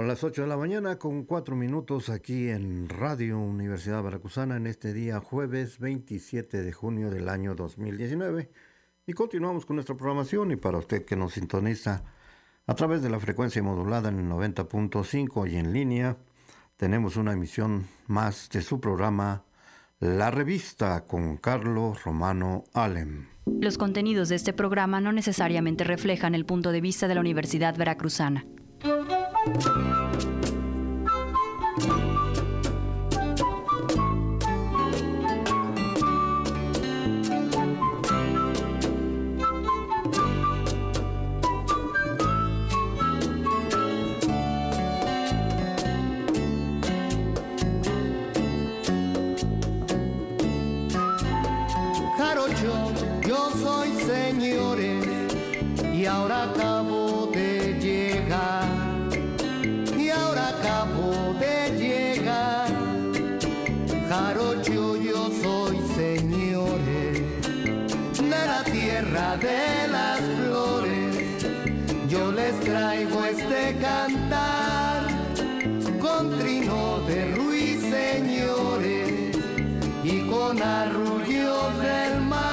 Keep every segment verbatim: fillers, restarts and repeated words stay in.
las ocho de la mañana con cuatro minutos aquí en Radio Universidad Veracruzana en este día jueves veintisiete de junio del año dos mil diecinueve. Y continuamos con nuestra programación, y para usted que nos sintoniza a través de la frecuencia modulada en el noventa punto cinco y en línea, tenemos una emisión más de su programa La Revista con Carlos Romano Alem. Los contenidos de este programa no necesariamente reflejan el punto de vista de la Universidad Veracruzana. Jarocho, yo soy señores, y ahora acabo de llegar, y ahora acabo de llegar. Jarocho, yo soy señores, de la tierra de las flores. Yo les traigo este cantar, con trino de ruiseñores y con arrullos del mar.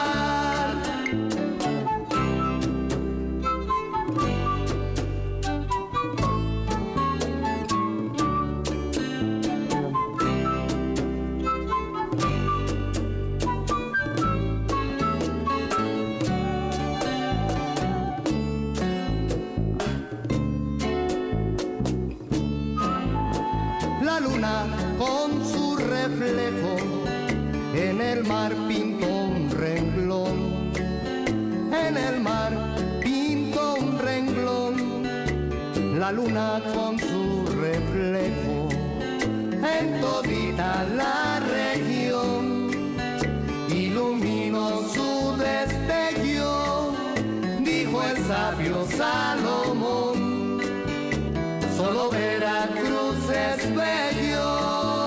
La luna con su reflejo en el mar pintó un renglón, en el mar pintó un renglón. La luna con su reflejo en todita la región iluminó su destello, dijo el sabio Salomón, solo Veracruz es bello.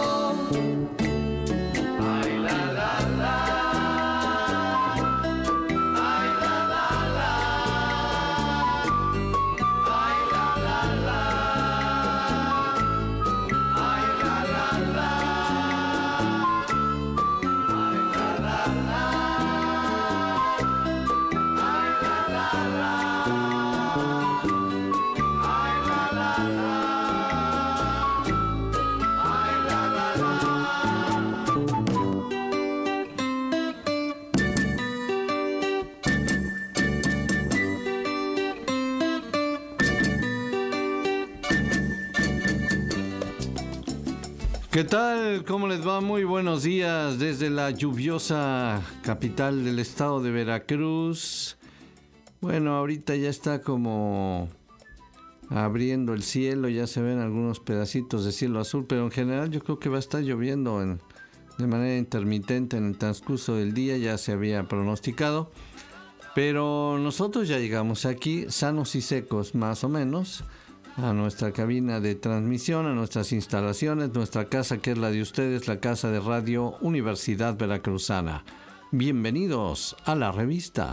¿Qué tal? ¿Cómo les va? Muy buenos días desde la lluviosa capital del estado de Veracruz. Bueno, ahorita ya está como abriendo el cielo, ya se ven algunos pedacitos de cielo azul, pero en general yo creo que va a estar lloviendo en, de manera intermitente en el transcurso del día, ya se había pronosticado. Pero nosotros ya llegamos aquí sanos y secos, más o menos, a nuestra cabina de transmisión, a nuestras instalaciones, nuestra casa que es la de ustedes, la casa de Radio Universidad Veracruzana. Bienvenidos a la revista.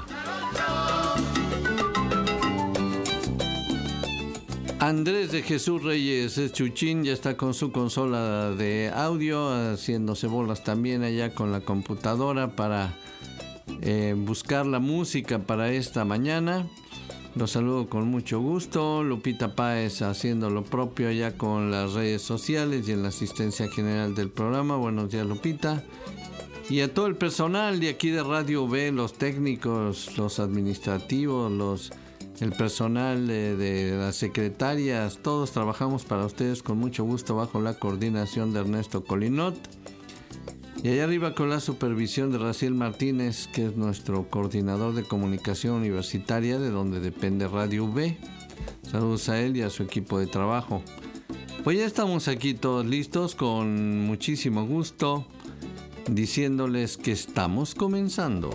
Andrés de Jesús Reyes es Chuchín, ya está con su consola de audio, haciéndose bolas también allá con la computadora para eh, buscar la música para esta mañana. Los saludo con mucho gusto. Lupita Páez haciendo lo propio allá con las redes sociales y en la asistencia general del programa. Buenos días, Lupita. Y a todo el personal de aquí de Radio B, los técnicos, los administrativos, los, el personal de, de las secretarias, todos trabajamos para ustedes con mucho gusto bajo la coordinación de Ernesto Colinot. Y allá arriba con la supervisión de Raciel Martínez, que es nuestro coordinador de comunicación universitaria, de donde depende Radio B. Saludos a él y a su equipo de trabajo. Pues ya estamos aquí todos listos, con muchísimo gusto, diciéndoles que estamos comenzando.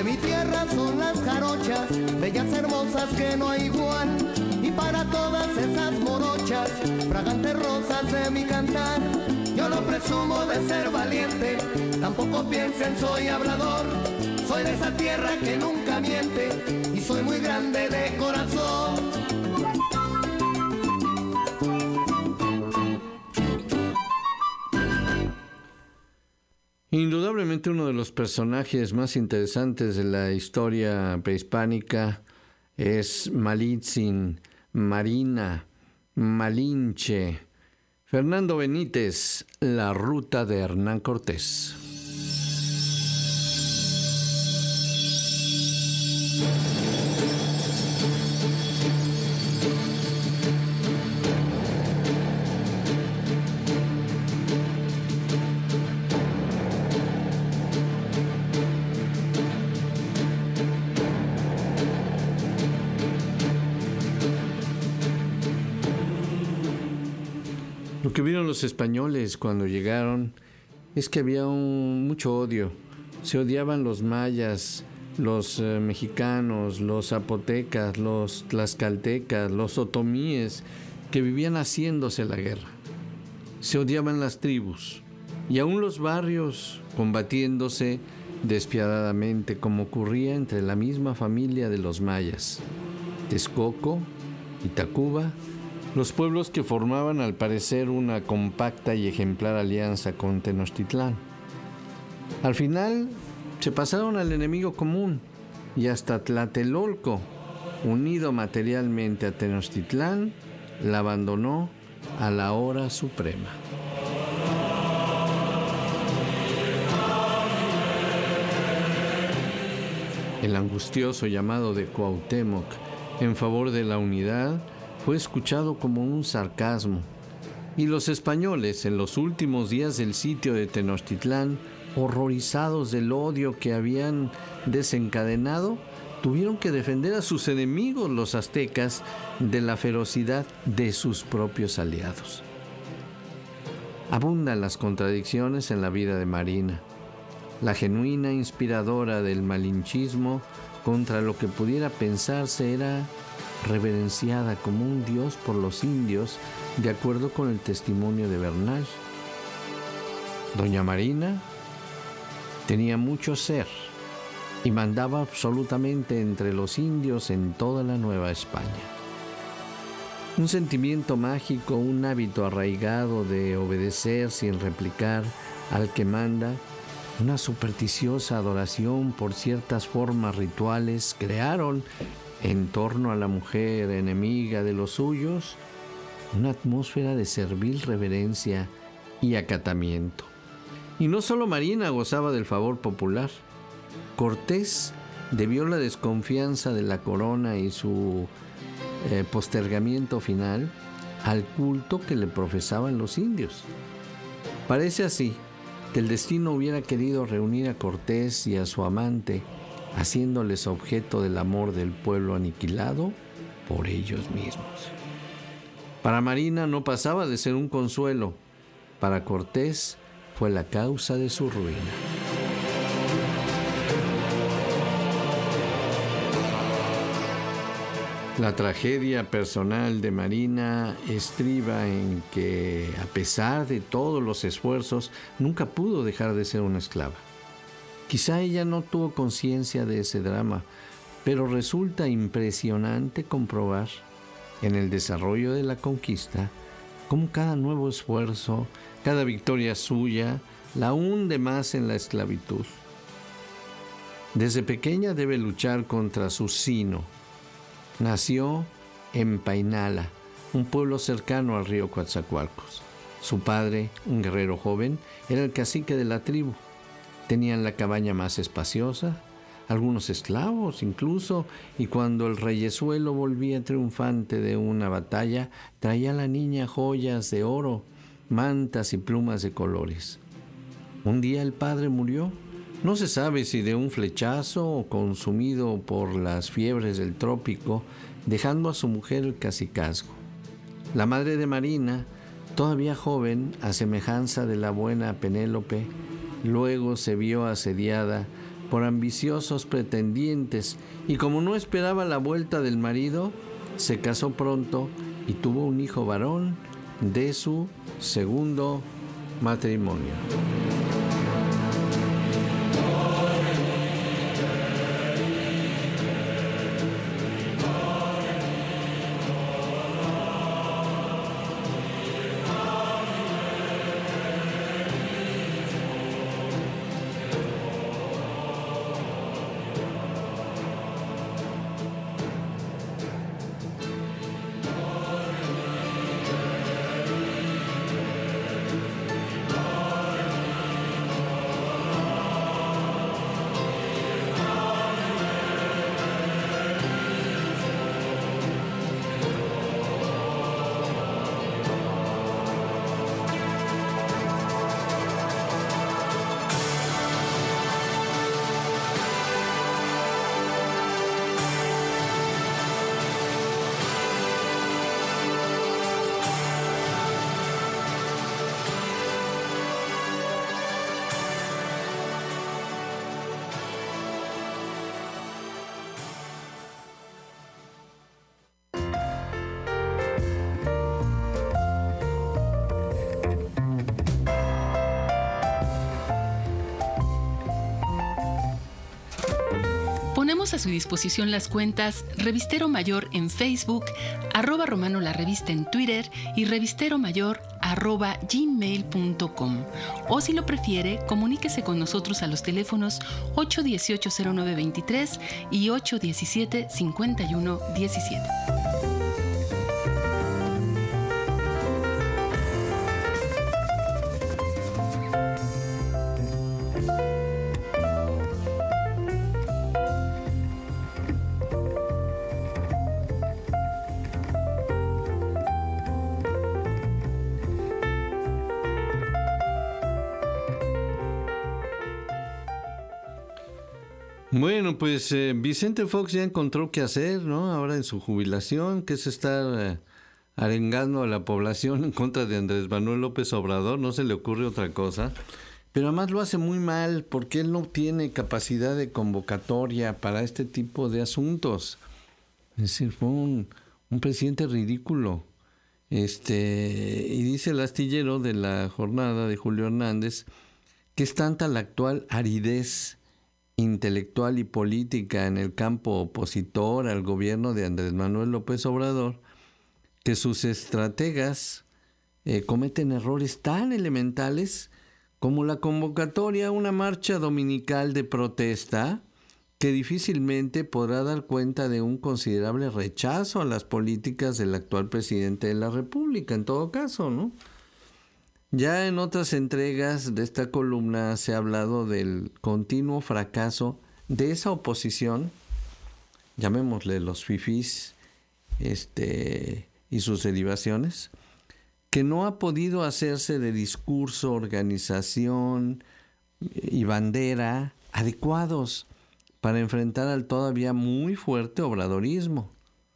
mi tierra son las jarochas, bellas hermosas que no hay igual. Y para todas esas morochas, fragantes rosas de mi cantar, yo no presumo de ser valiente, tampoco piensen soy hablador. Soy de esa tierra que nunca miente y soy muy grande de corazón. Indudablemente uno de los personajes más interesantes de la historia prehispánica es Malitzin, Marina, Malinche. Fernando Benítez, La ruta de Hernán Cortés. Lo que vieron los españoles cuando llegaron es que había un, mucho odio. Se odiaban los mayas, los eh, mexicanos, los zapotecas, los tlaxcaltecas, los otomíes, que vivían haciéndose la guerra. Se odiaban las tribus y aún los barrios combatiéndose despiadadamente, como ocurría entre la misma familia de los mayas. Texcoco y Tacuba, los pueblos que formaban al parecer una compacta y ejemplar alianza con Tenochtitlán. Al final se pasaron al enemigo común y hasta Tlatelolco, unido materialmente a Tenochtitlán, la abandonó a la hora suprema. El angustioso llamado de Cuauhtémoc en favor de la unidad fue escuchado como un sarcasmo, y los españoles, en los últimos días del sitio de Tenochtitlán, horrorizados del odio que habían desencadenado, tuvieron que defender a sus enemigos, los aztecas, de la ferocidad de sus propios aliados. Abundan las contradicciones en la vida de Marina, la genuina inspiradora del malinchismo, contra lo que pudiera pensarse era reverenciada como un dios por los indios, de acuerdo con el testimonio de Bernal. Doña Marina tenía mucho ser y mandaba absolutamente entre los indios en toda la Nueva España. Un sentimiento mágico, un hábito arraigado de obedecer sin replicar al que manda, una supersticiosa adoración por ciertas formas rituales crearon en torno a la mujer enemiga de los suyos una atmósfera de servil reverencia y acatamiento. Y no solo Marina gozaba del favor popular. Cortés debió la desconfianza de la corona y su eh, postergamiento final al culto que le profesaban los indios. Parece así que el destino hubiera querido reunir a Cortés y a su amante, haciéndoles objeto del amor del pueblo aniquilado por ellos mismos. Para Marina no pasaba de ser un consuelo, para Cortés fue la causa de su ruina. La tragedia personal de Marina estriba en que, a pesar de todos los esfuerzos, nunca pudo dejar de ser una esclava. Quizá ella no tuvo conciencia de ese drama, pero resulta impresionante comprobar en el desarrollo de la conquista cómo cada nuevo esfuerzo, cada victoria suya, la hunde más en la esclavitud. Desde pequeña debe luchar contra su sino. Nació en Painala, un pueblo cercano al río Coatzacoalcos. Su padre, un guerrero joven, era el cacique de la tribu. Tenían la cabaña más espaciosa, algunos esclavos incluso, y cuando el reyezuelo volvía triunfante de una batalla, traía a la niña joyas de oro, mantas y plumas de colores. Un día el padre murió. No se sabe si de un flechazo o consumido por las fiebres del trópico, dejando a su mujer el cacicazgo. La madre de Marina, todavía joven, a semejanza de la buena Penélope, luego se vio asediada por ambiciosos pretendientes, y como no esperaba la vuelta del marido, se casó pronto y tuvo un hijo varón de su segundo matrimonio. Ponemos a su disposición las cuentas Revistero Mayor en Facebook, arroba Romano la Revista en Twitter y Revistero Mayor arroba gmail punto com. O si lo prefiere, comuníquese con nosotros a los teléfonos ocho uno ocho, cero nueve dos tres y ocho uno siete, cinco uno uno siete. Bueno, pues eh, Vicente Fox ya encontró qué hacer, ¿no? Ahora en su jubilación, que es estar eh, arengando a la población en contra de Andrés Manuel López Obrador, no se le ocurre otra cosa. Pero además lo hace muy mal porque él no tiene capacidad de convocatoria para este tipo de asuntos. Es decir, fue un, un presidente ridículo. Este, y dice el astillero de la jornada de Julio Hernández que es tanta la actual aridez intelectual y política en el campo opositor al gobierno de Andrés Manuel López Obrador, que sus estrategas eh, cometen errores tan elementales como la convocatoria a una marcha dominical de protesta que difícilmente podrá dar cuenta de un considerable rechazo a las políticas del actual presidente de la República, en todo caso, ¿no? Ya en otras entregas de esta columna se ha hablado del continuo fracaso de esa oposición, llamémosle los fifís este, y sus derivaciones, que no ha podido hacerse de discurso, organización y bandera adecuados para enfrentar al todavía muy fuerte obradorismo.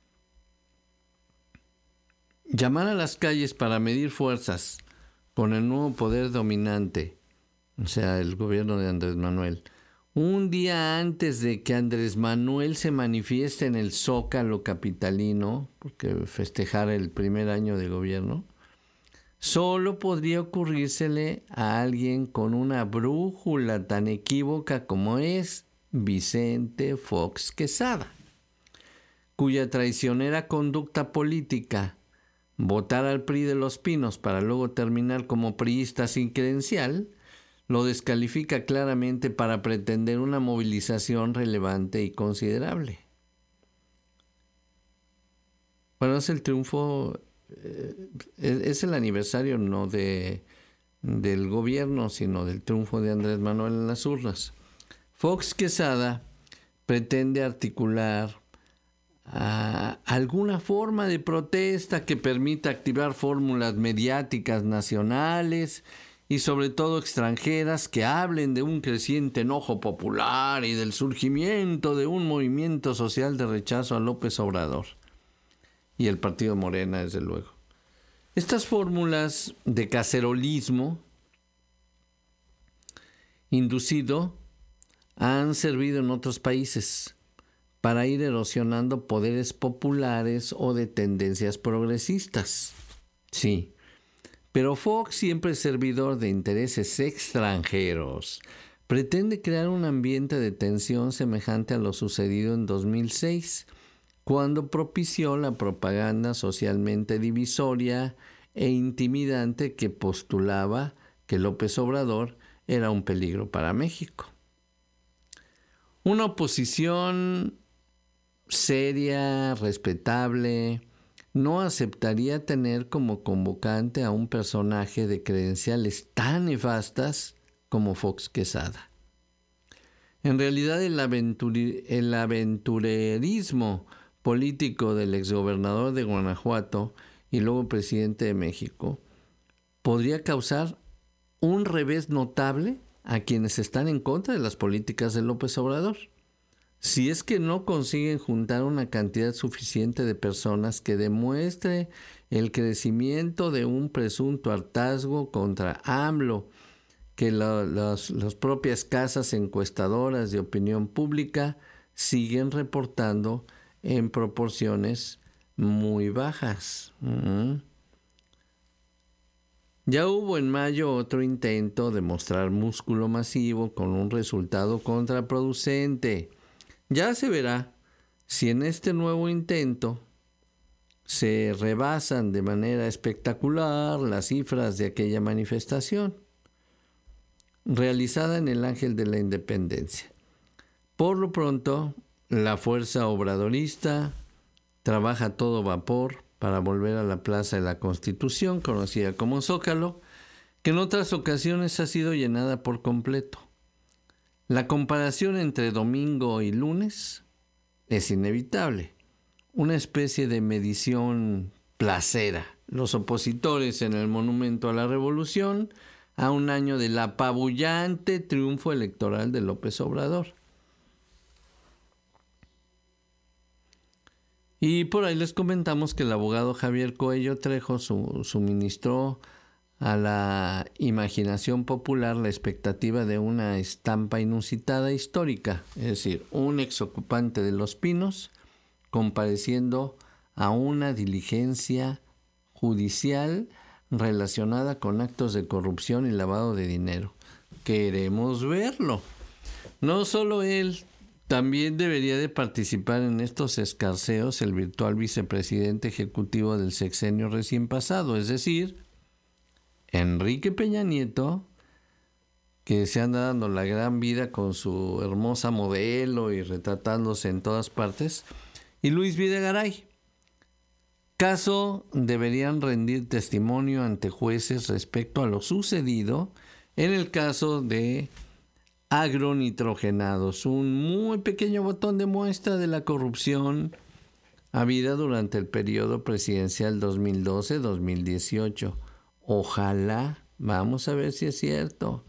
Llamar a las calles para medir fuerzas con el nuevo poder dominante, o sea, el gobierno de Andrés Manuel, un día antes de que Andrés Manuel se manifieste en el Zócalo capitalino, porque festejar el primer año de gobierno, solo podría ocurrírsele a alguien con una brújula tan equívoca como es Vicente Fox Quesada, cuya traicionera conducta política, votar al P R I de Los Pinos para luego terminar como priista sin credencial, lo descalifica claramente para pretender una movilización relevante y considerable. Bueno, es el triunfo, eh, es el aniversario no de, del gobierno, sino del triunfo de Andrés Manuel en las urnas. Fox Quesada pretende articular a alguna forma de protesta que permita activar fórmulas mediáticas nacionales y sobre todo extranjeras que hablen de un creciente enojo popular y del surgimiento de un movimiento social de rechazo a López Obrador y el partido Morena, desde luego. Estas fórmulas de cacerolismo inducido han servido en otros países para ir erosionando poderes populares o de tendencias progresistas. Sí, pero Fox, siempre servidor de intereses extranjeros, pretende crear un ambiente de tensión semejante a lo sucedido en dos mil seis, cuando propició la propaganda socialmente divisoria e intimidante que postulaba que López Obrador era un peligro para México. Una oposición seria, respetable, no aceptaría tener como convocante a un personaje de credenciales tan nefastas como Fox Quesada. En realidad, el, aventuri- el aventurerismo político del exgobernador de Guanajuato y luego presidente de México podría causar un revés notable a quienes están en contra de las políticas de López Obrador, si es que no consiguen juntar una cantidad suficiente de personas que demuestre el crecimiento de un presunto hartazgo contra AMLO, que la, las, las propias casas encuestadoras de opinión pública siguen reportando en proporciones muy bajas. Uh-huh. Ya hubo en mayo otro intento de mostrar músculo masivo con un resultado contraproducente. Ya se verá si en este nuevo intento se rebasan de manera espectacular las cifras de aquella manifestación realizada en el Ángel de la Independencia. Por lo pronto, la fuerza obradorista trabaja a todo vapor para volver a la Plaza de la Constitución, conocida como Zócalo, que en otras ocasiones ha sido llenada por completo. La comparación entre domingo y lunes es inevitable, una especie de medición placera. Los opositores en el Monumento a la Revolución, a un año del apabullante triunfo electoral de López Obrador. Y por ahí les comentamos que el abogado Javier Coello Trejo su, suministró a la imaginación popular la expectativa de una estampa inusitada histórica, es decir, un exocupante de Los Pinos compareciendo a una diligencia judicial relacionada con actos de corrupción y lavado de dinero. Queremos verlo. No solo él, también debería de participar en estos escarceos el virtual vicepresidente ejecutivo del sexenio recién pasado, es decir, Enrique Peña Nieto, que se anda dando la gran vida con su hermosa modelo y retratándose en todas partes, y Luis Videgaray. Caso deberían rendir testimonio ante jueces respecto a lo sucedido en el caso de agronitrogenados, un muy pequeño botón de muestra de la corrupción habida durante el periodo presidencial dos mil doce a dos mil dieciocho. Ojalá, vamos a ver si es cierto.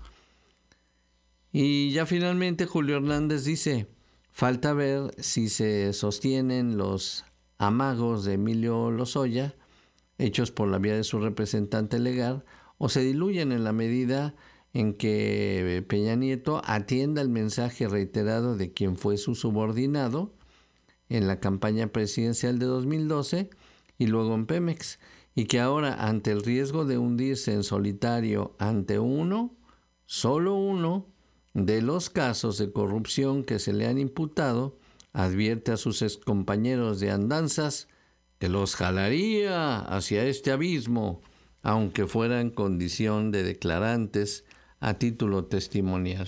Y ya finalmente Julio Hernández dice, falta ver si se sostienen los amagos de Emilio Lozoya, hechos por la vía de su representante legal, o se diluyen en la medida en que Peña Nieto atienda el mensaje reiterado de quien fue su subordinado en la campaña presidencial de dos mil doce y luego en Pemex, y que ahora, ante el riesgo de hundirse en solitario ante uno, solo uno, de los casos de corrupción que se le han imputado, advierte a sus excompañeros de andanzas que los jalaría hacia este abismo, aunque fuera en condición de declarantes a título testimonial.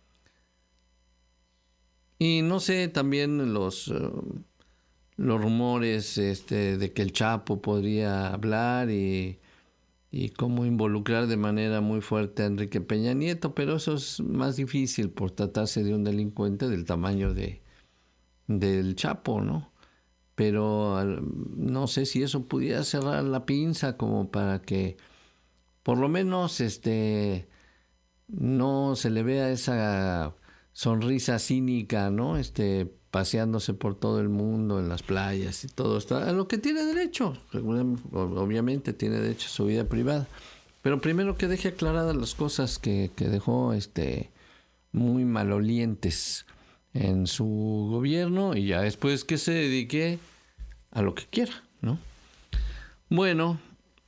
Y no sé, también los... Uh, los rumores este, de que el Chapo podría hablar y, y cómo involucrar de manera muy fuerte a Enrique Peña Nieto, pero eso es más difícil por tratarse de un delincuente del tamaño de del Chapo, ¿no? Pero no sé si eso pudiera cerrar la pinza como para que por lo menos este no se le vea esa sonrisa cínica, ¿no? Este paseándose por todo el mundo, en las playas y todo esto, a lo que tiene derecho. Obviamente tiene derecho a su vida privada. Pero primero que deje aclaradas las cosas que, que dejó este muy malolientes en su gobierno, y ya después que se dedique a lo que quiera, ¿no? Bueno,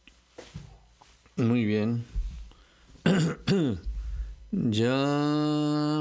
muy bien. Ya...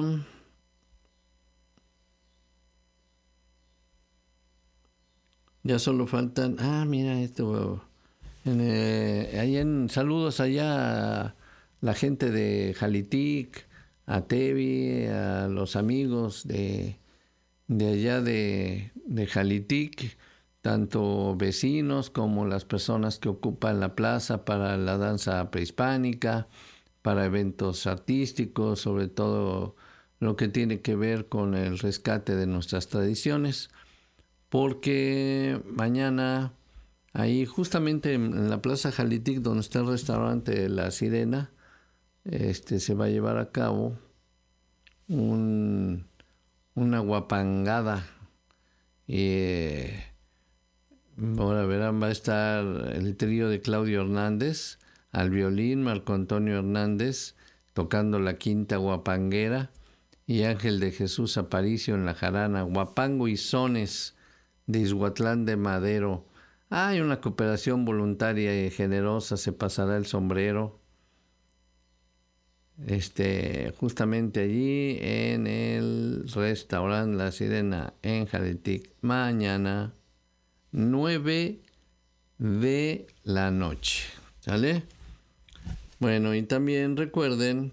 Ya solo faltan... Ah, mira esto. En, eh, ahí en, saludos allá a la gente de Jalitic, a Tevi, a los amigos de, de allá de, de Jalitic, tanto vecinos como las personas que ocupan la plaza para la danza prehispánica, para eventos artísticos, sobre todo lo que tiene que ver con el rescate de nuestras tradiciones, porque mañana, ahí justamente en la Plaza Jalitic, donde está el restaurante La Sirena, este, se va a llevar a cabo un, una guapangada. Eh, ahora verán, va a estar el trío de Claudio Hernández al violín, Marco Antonio Hernández tocando la quinta guapanguera y Ángel de Jesús Aparicio en la jarana, guapango y sones de Izhuatlán de Madero. Hay una cooperación voluntaria y generosa, se pasará el sombrero. Este, justamente allí en el restaurante La Sirena en Jalitic, mañana nueve de la noche. ¿Sale? Bueno, y también recuerden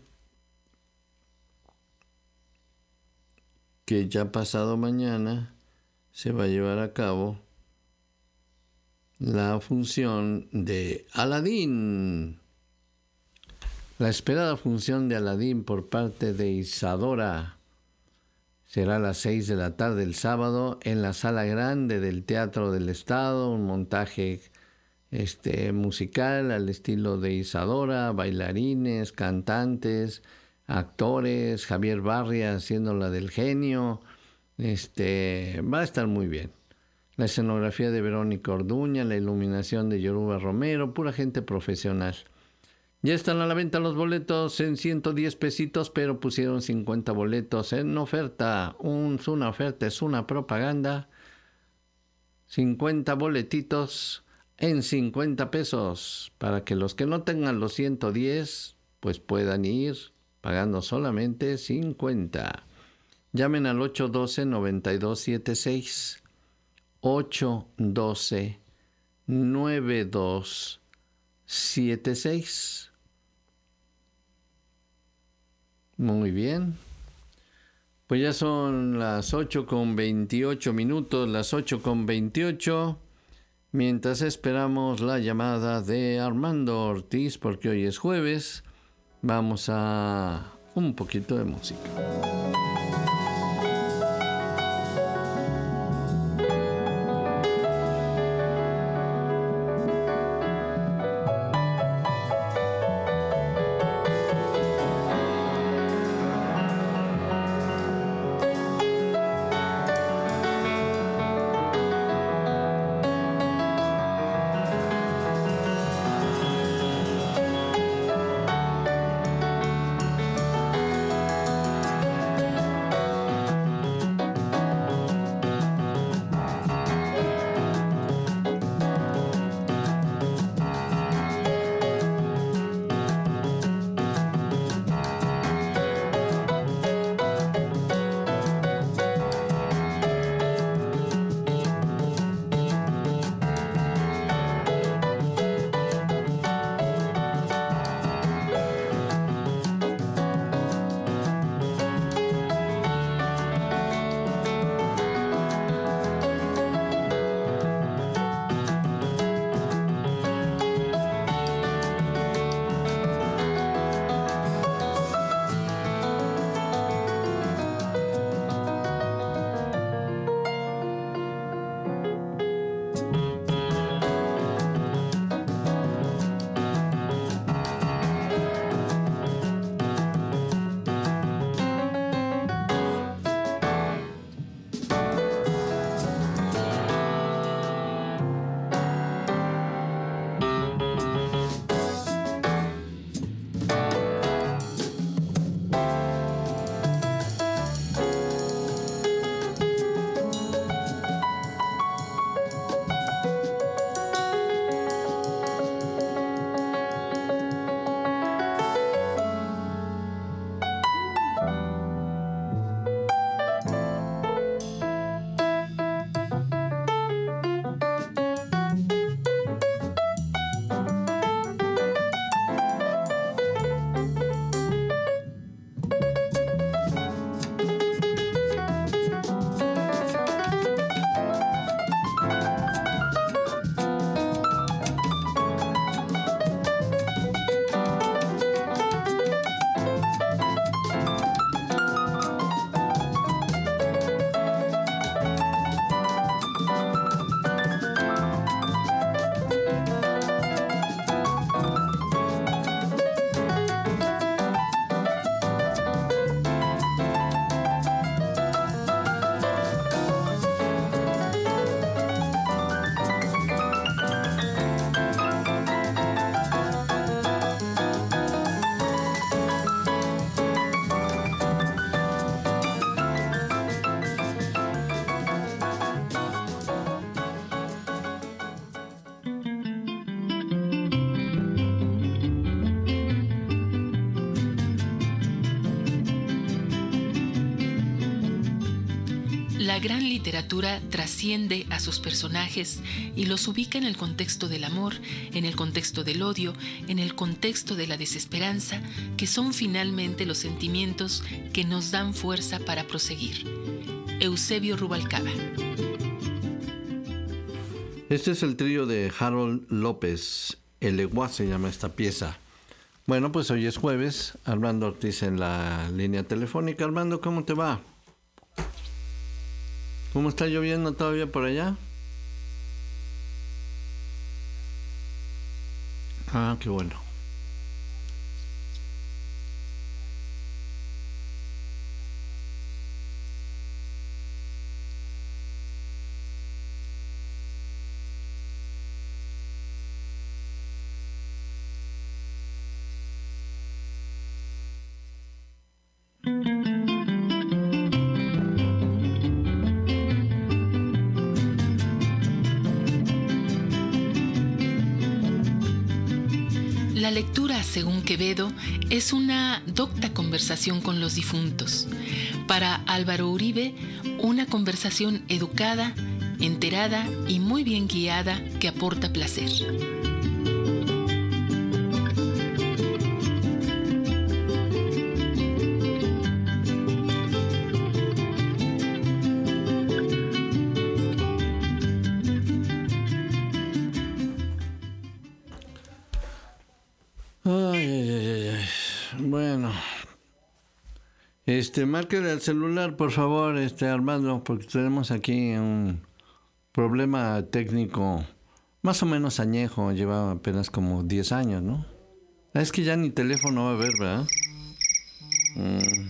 que ya pasado mañana se va a llevar a cabo la función de Aladín. La esperada función de Aladín por parte de Isadora será a las seis de la tarde el sábado en la Sala Grande del Teatro del Estado, un montaje este, musical al estilo de Isadora, bailarines, cantantes, actores, Javier Barria haciendo la del genio. Este, va a estar muy bien. La escenografía de Verónica Orduña, la iluminación de Yoruba Romero, pura gente profesional. Ya están a la venta los boletos en ciento diez pesitos, pero pusieron cincuenta boletos en oferta. Un, una oferta es una propaganda. cincuenta boletitos en cincuenta pesos, para que los que no tengan los ciento diez, pues puedan ir pagando solamente cincuenta. Llamen al ocho uno dos, nueve dos siete seis. ocho uno dos, nueve dos siete seis. Muy bien. Pues ya son las ocho con veintiocho minutos, las ocho con veintiocho. Mientras esperamos la llamada de Armando Ortiz, porque hoy es jueves, vamos a un poquito de música. La gran literatura trasciende a sus personajes y los ubica en el contexto del amor, en el contexto del odio, en el contexto de la desesperanza, que son finalmente los sentimientos que nos dan fuerza para proseguir. Eusebio Rubalcaba. Este es el trío de Harold López. El Eguá se llama esta pieza. Bueno, pues hoy es jueves. Armando Ortiz en la línea telefónica. Armando, ¿cómo te va? ¿Cómo está lloviendo todavía por allá? Ah, qué bueno. La lectura, según Quevedo, es una docta conversación con los difuntos. Para Álvaro Uribe, una conversación educada, enterada y muy bien guiada que aporta placer. Este, márquele al celular, por favor, este, Armando, porque tenemos aquí un problema técnico más o menos añejo, lleva apenas como diez años, ¿no? Es que ya ni teléfono va a haber, ¿verdad? Mm.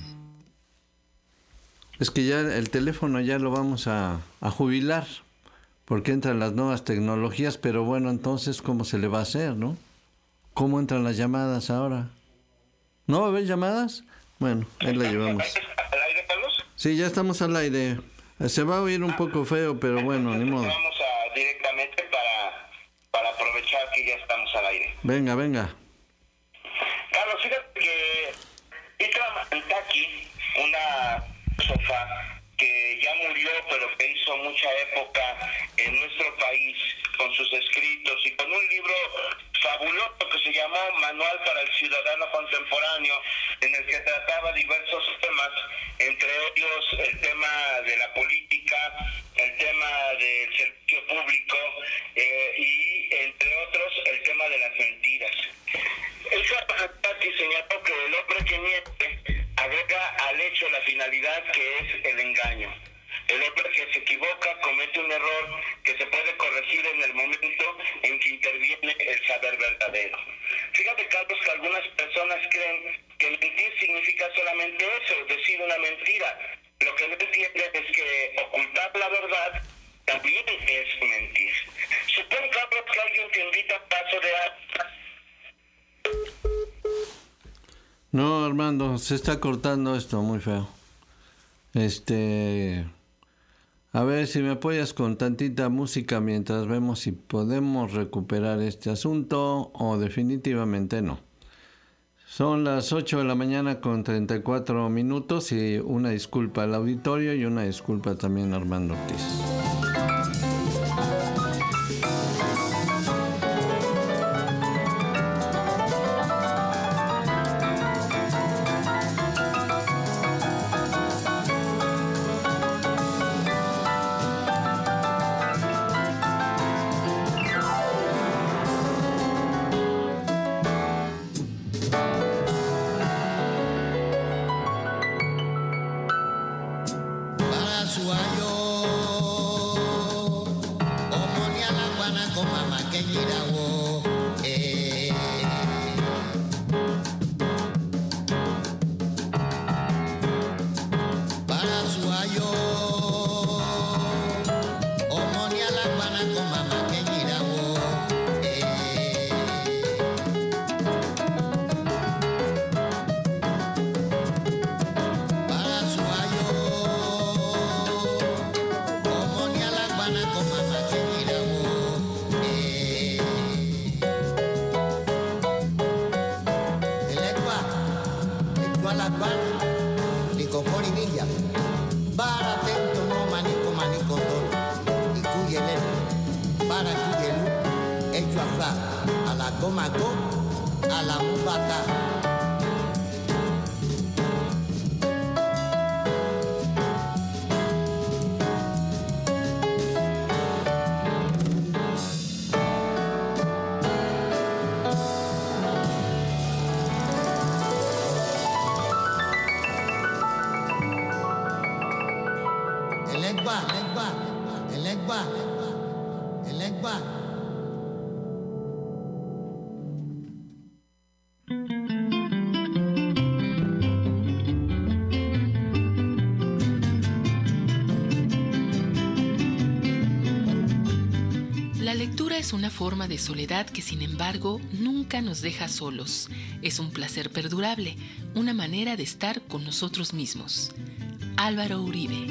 Es que ya el teléfono ya lo vamos a, a jubilar, porque entran las nuevas tecnologías, pero bueno, entonces, ¿cómo se le va a hacer, no? ¿Cómo entran las llamadas ahora? ¿No va a haber llamadas? Bueno, ahí la llevamos. ¿Al aire, Carlos? Sí, ya estamos al aire. Se va a oír un poco feo, pero bueno, ni modo. Vamos a directamente para, para aprovechar que ya estamos al aire. Venga, venga. Carlos, fíjate que Ikram Antaki, una filósofa que ya murió, pero que hizo mucha época en nuestro país con sus escritos y con un libro fabuloso que se llamó Manual para el Ciudadano Contemporáneo, en el que trataba diversos temas, entre ellos el tema de la política, el tema del servicio público eh, y, entre otros, el tema de las mentiras. Esa Antaki señaló que el hombre que miente agrega al hecho la finalidad que es el engaño. El hombre que se equivoca comete un error que se puede corregir en el momento en que interviene el saber verdadero. Fíjate, Carlos, que algunas personas creen que mentir significa solamente eso, decir una mentira. Lo que no entienden es que ocultar la verdad también es mentir. Supón, Carlos, que alguien te invita a un vaso de agua. No, Armando, se está cortando esto muy feo. Este... A ver si me apoyas con tantita música mientras vemos si podemos recuperar este asunto o definitivamente no. Son las ocho de la mañana con treinta y cuatro minutos y una disculpa al auditorio y una disculpa también a Armando Ortiz. Ni con Villa, para atento no maní. Mago, a la mubata. El egba, el egba, el egba, el egba. La lectura es una forma de soledad que, sin embargo, nunca nos deja solos. Es un placer perdurable, una manera de estar con nosotros mismos. Álvaro Uribe.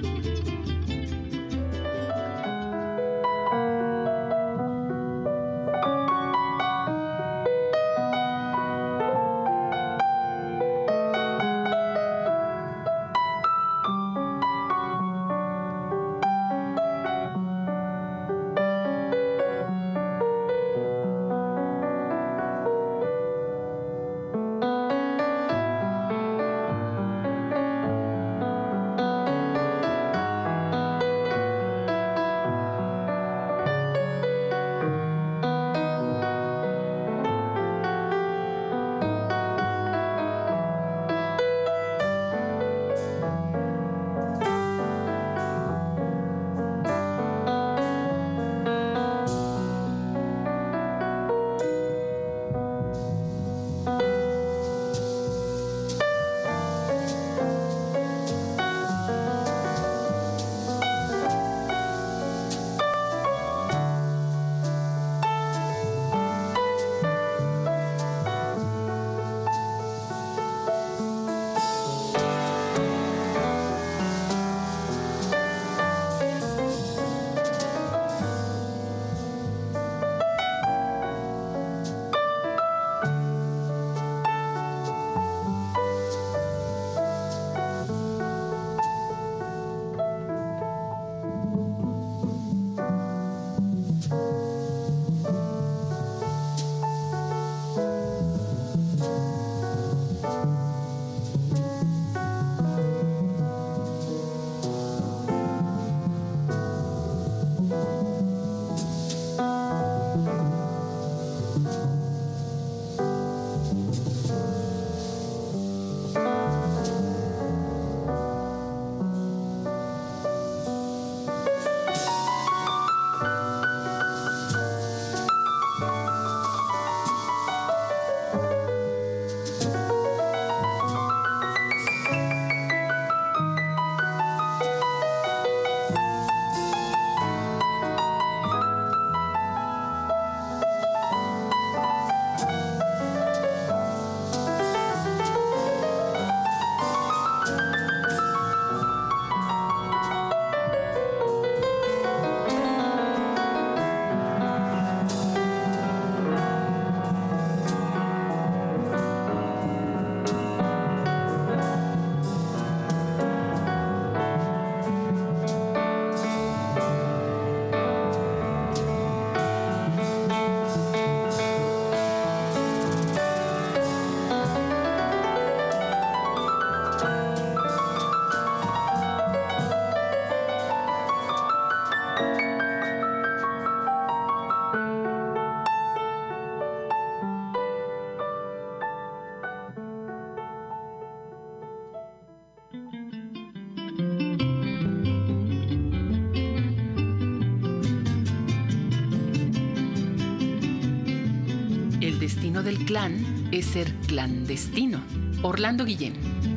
El destino del clan es ser clandestino. Orlando Guillén.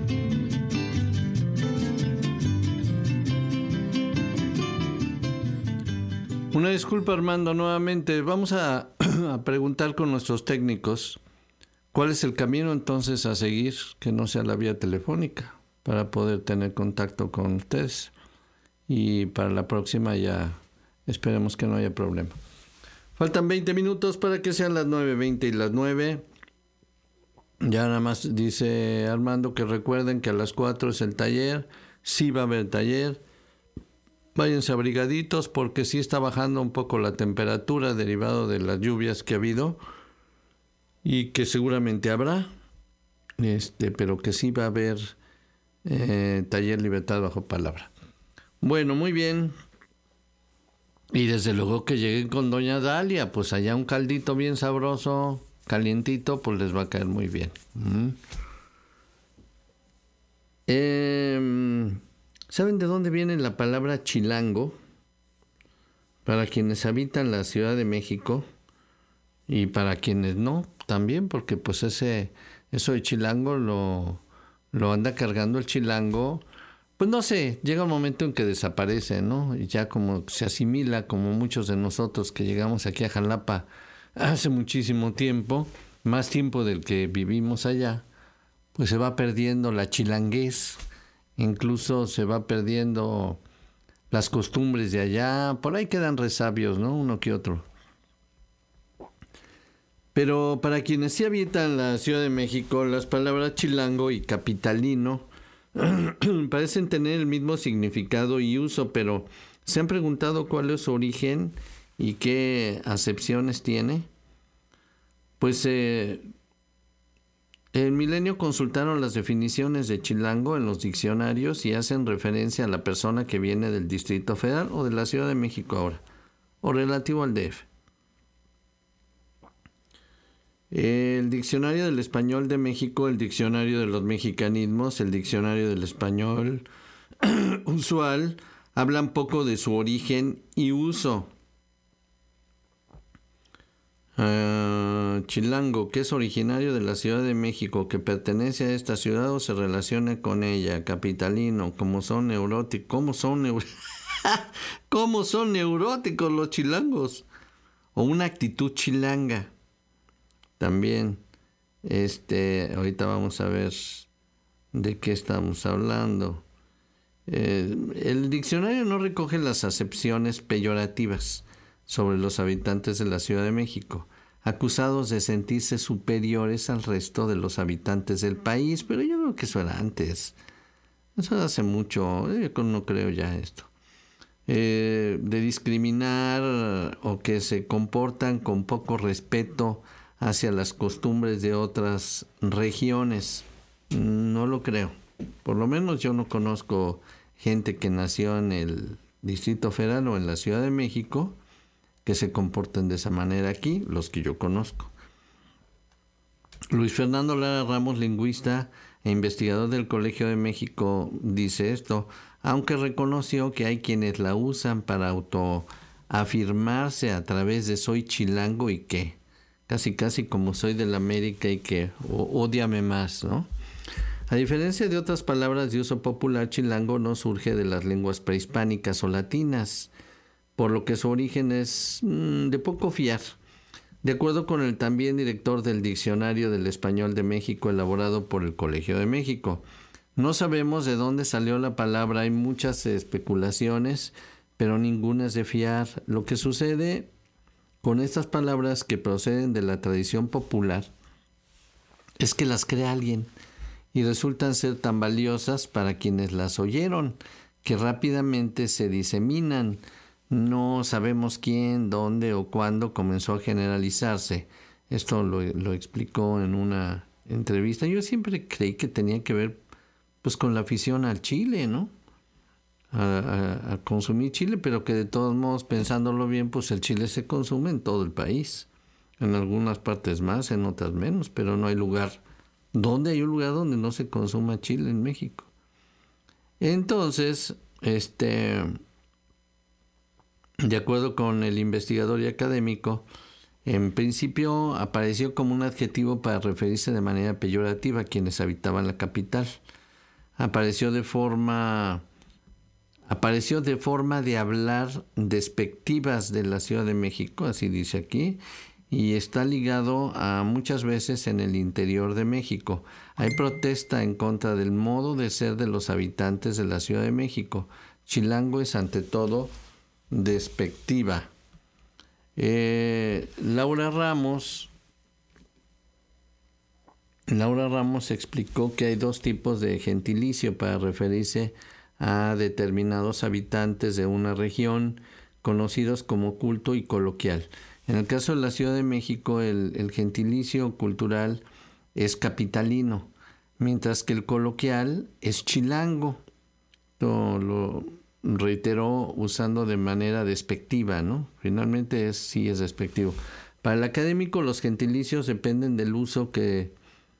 Una disculpa, Armando, nuevamente. Vamos a, a preguntar con nuestros técnicos cuál es el camino entonces a seguir que no sea la vía telefónica para poder tener contacto con ustedes. Y para la próxima ya esperemos que no haya problema. Faltan veinte minutos para que sean las nueve veinte y las nueve. Ya nada más dice Armando que recuerden que a las cuatro es el taller. Sí va a haber taller. Váyanse abrigaditos porque sí está bajando un poco la temperatura derivado de las lluvias que ha habido. y que seguramente habrá, este, pero que sí va a haber eh, taller Libertad bajo palabra. Bueno, muy bien. Y desde luego que lleguen con doña Dalia, pues allá un caldito bien sabroso, calientito, pues les va a caer muy bien. ¿Mm? Eh, ¿Saben de dónde viene la palabra chilango? Para quienes habitan la Ciudad de México y para quienes no, también, porque pues ese eso de chilango lo, lo anda cargando el chilango. Pues no sé, llega un momento en que desaparece, ¿no? Y ya como se asimila, como muchos de nosotros que llegamos aquí a Jalapa hace muchísimo tiempo, más tiempo del que vivimos allá, pues se va perdiendo la chilanguez, incluso se va perdiendo las costumbres de allá, por ahí quedan resabios, ¿no? Uno que otro. Pero para quienes sí habitan la Ciudad de México, las palabras chilango y capitalino parecen tener el mismo significado y uso, pero ¿se han preguntado cuál es su origen y qué acepciones tiene? Pues eh, en Milenio consultaron las definiciones de chilango en los diccionarios y hacen referencia a la persona que viene del Distrito Federal o de la Ciudad de México ahora, o relativo al D F. El Diccionario del Español de México, el Diccionario de los Mexicanismos, el Diccionario del Español usual, hablan poco de su origen y uso. Uh, chilango, que es originario de la Ciudad de México, que pertenece a esta ciudad o se relaciona con ella. Capitalino, como son neuróticos, ¿cómo son neuróticos? ¿Cómo son neuróticos los chilangos? O una actitud chilanga. También, este, ahorita vamos a ver de qué estamos hablando. Eh, el diccionario no recoge las acepciones peyorativas sobre los habitantes de la Ciudad de México, acusados de sentirse superiores al resto de los habitantes del país, pero yo creo que eso era antes. Eso hace mucho, yo no creo ya esto. Eh, de discriminar o que se comportan con poco respeto hacia las costumbres de otras regiones. No lo creo. Por lo menos yo no conozco gente que nació en el Distrito Federal o en la Ciudad de México que se comporten de esa manera aquí, los que yo conozco. Luis Fernando Lara Ramos, lingüista e investigador del Colegio de México, dice esto, aunque reconoció que hay quienes la usan para autoafirmarse a través de soy chilango y qué. Casi, casi como soy del América y que ódiame más, ¿no? A diferencia de otras palabras de uso popular, chilango no surge de las lenguas prehispánicas o latinas, por lo que su origen es mmm, de poco fiar. De acuerdo con el también director del Diccionario del Español de México, elaborado por el Colegio de México, no sabemos de dónde salió la palabra, hay muchas especulaciones, pero ninguna es de fiar. Lo que sucede con estas palabras que proceden de la tradición popular es que las crea alguien y resultan ser tan valiosas para quienes las oyeron que rápidamente se diseminan. No sabemos quién, dónde o cuándo comenzó a generalizarse. Esto lo, lo explicó en una entrevista. Yo siempre creí que tenía que ver pues con la afición al chile, ¿no? A, a, a consumir chile, pero que de todos modos, pensándolo bien, pues el chile se consume en todo el país, en algunas partes más, en otras menos, pero no hay lugar, ¿dónde hay un lugar donde no se consuma chile en México? Entonces, este, de acuerdo con el investigador y académico, en principio apareció como un adjetivo para referirse de manera peyorativa a quienes habitaban la capital. Apareció de forma Apareció de forma de hablar despectivas de la Ciudad de México, así dice aquí, y está ligado a muchas veces en el interior de México. Hay protesta en contra del modo de ser de los habitantes de la Ciudad de México. Chilango es ante todo despectiva. Eh, Laura Ramos, Laura Ramos explicó que hay dos tipos de gentilicio para referirse a determinados habitantes de una región, conocidos como culto y coloquial. En el caso de la Ciudad de México, el, el gentilicio cultural es capitalino, mientras que el coloquial es chilango. Lo, lo reiteró usando de manera despectiva, ¿no? Finalmente es, sí es despectivo. Para el académico, los gentilicios dependen del uso que,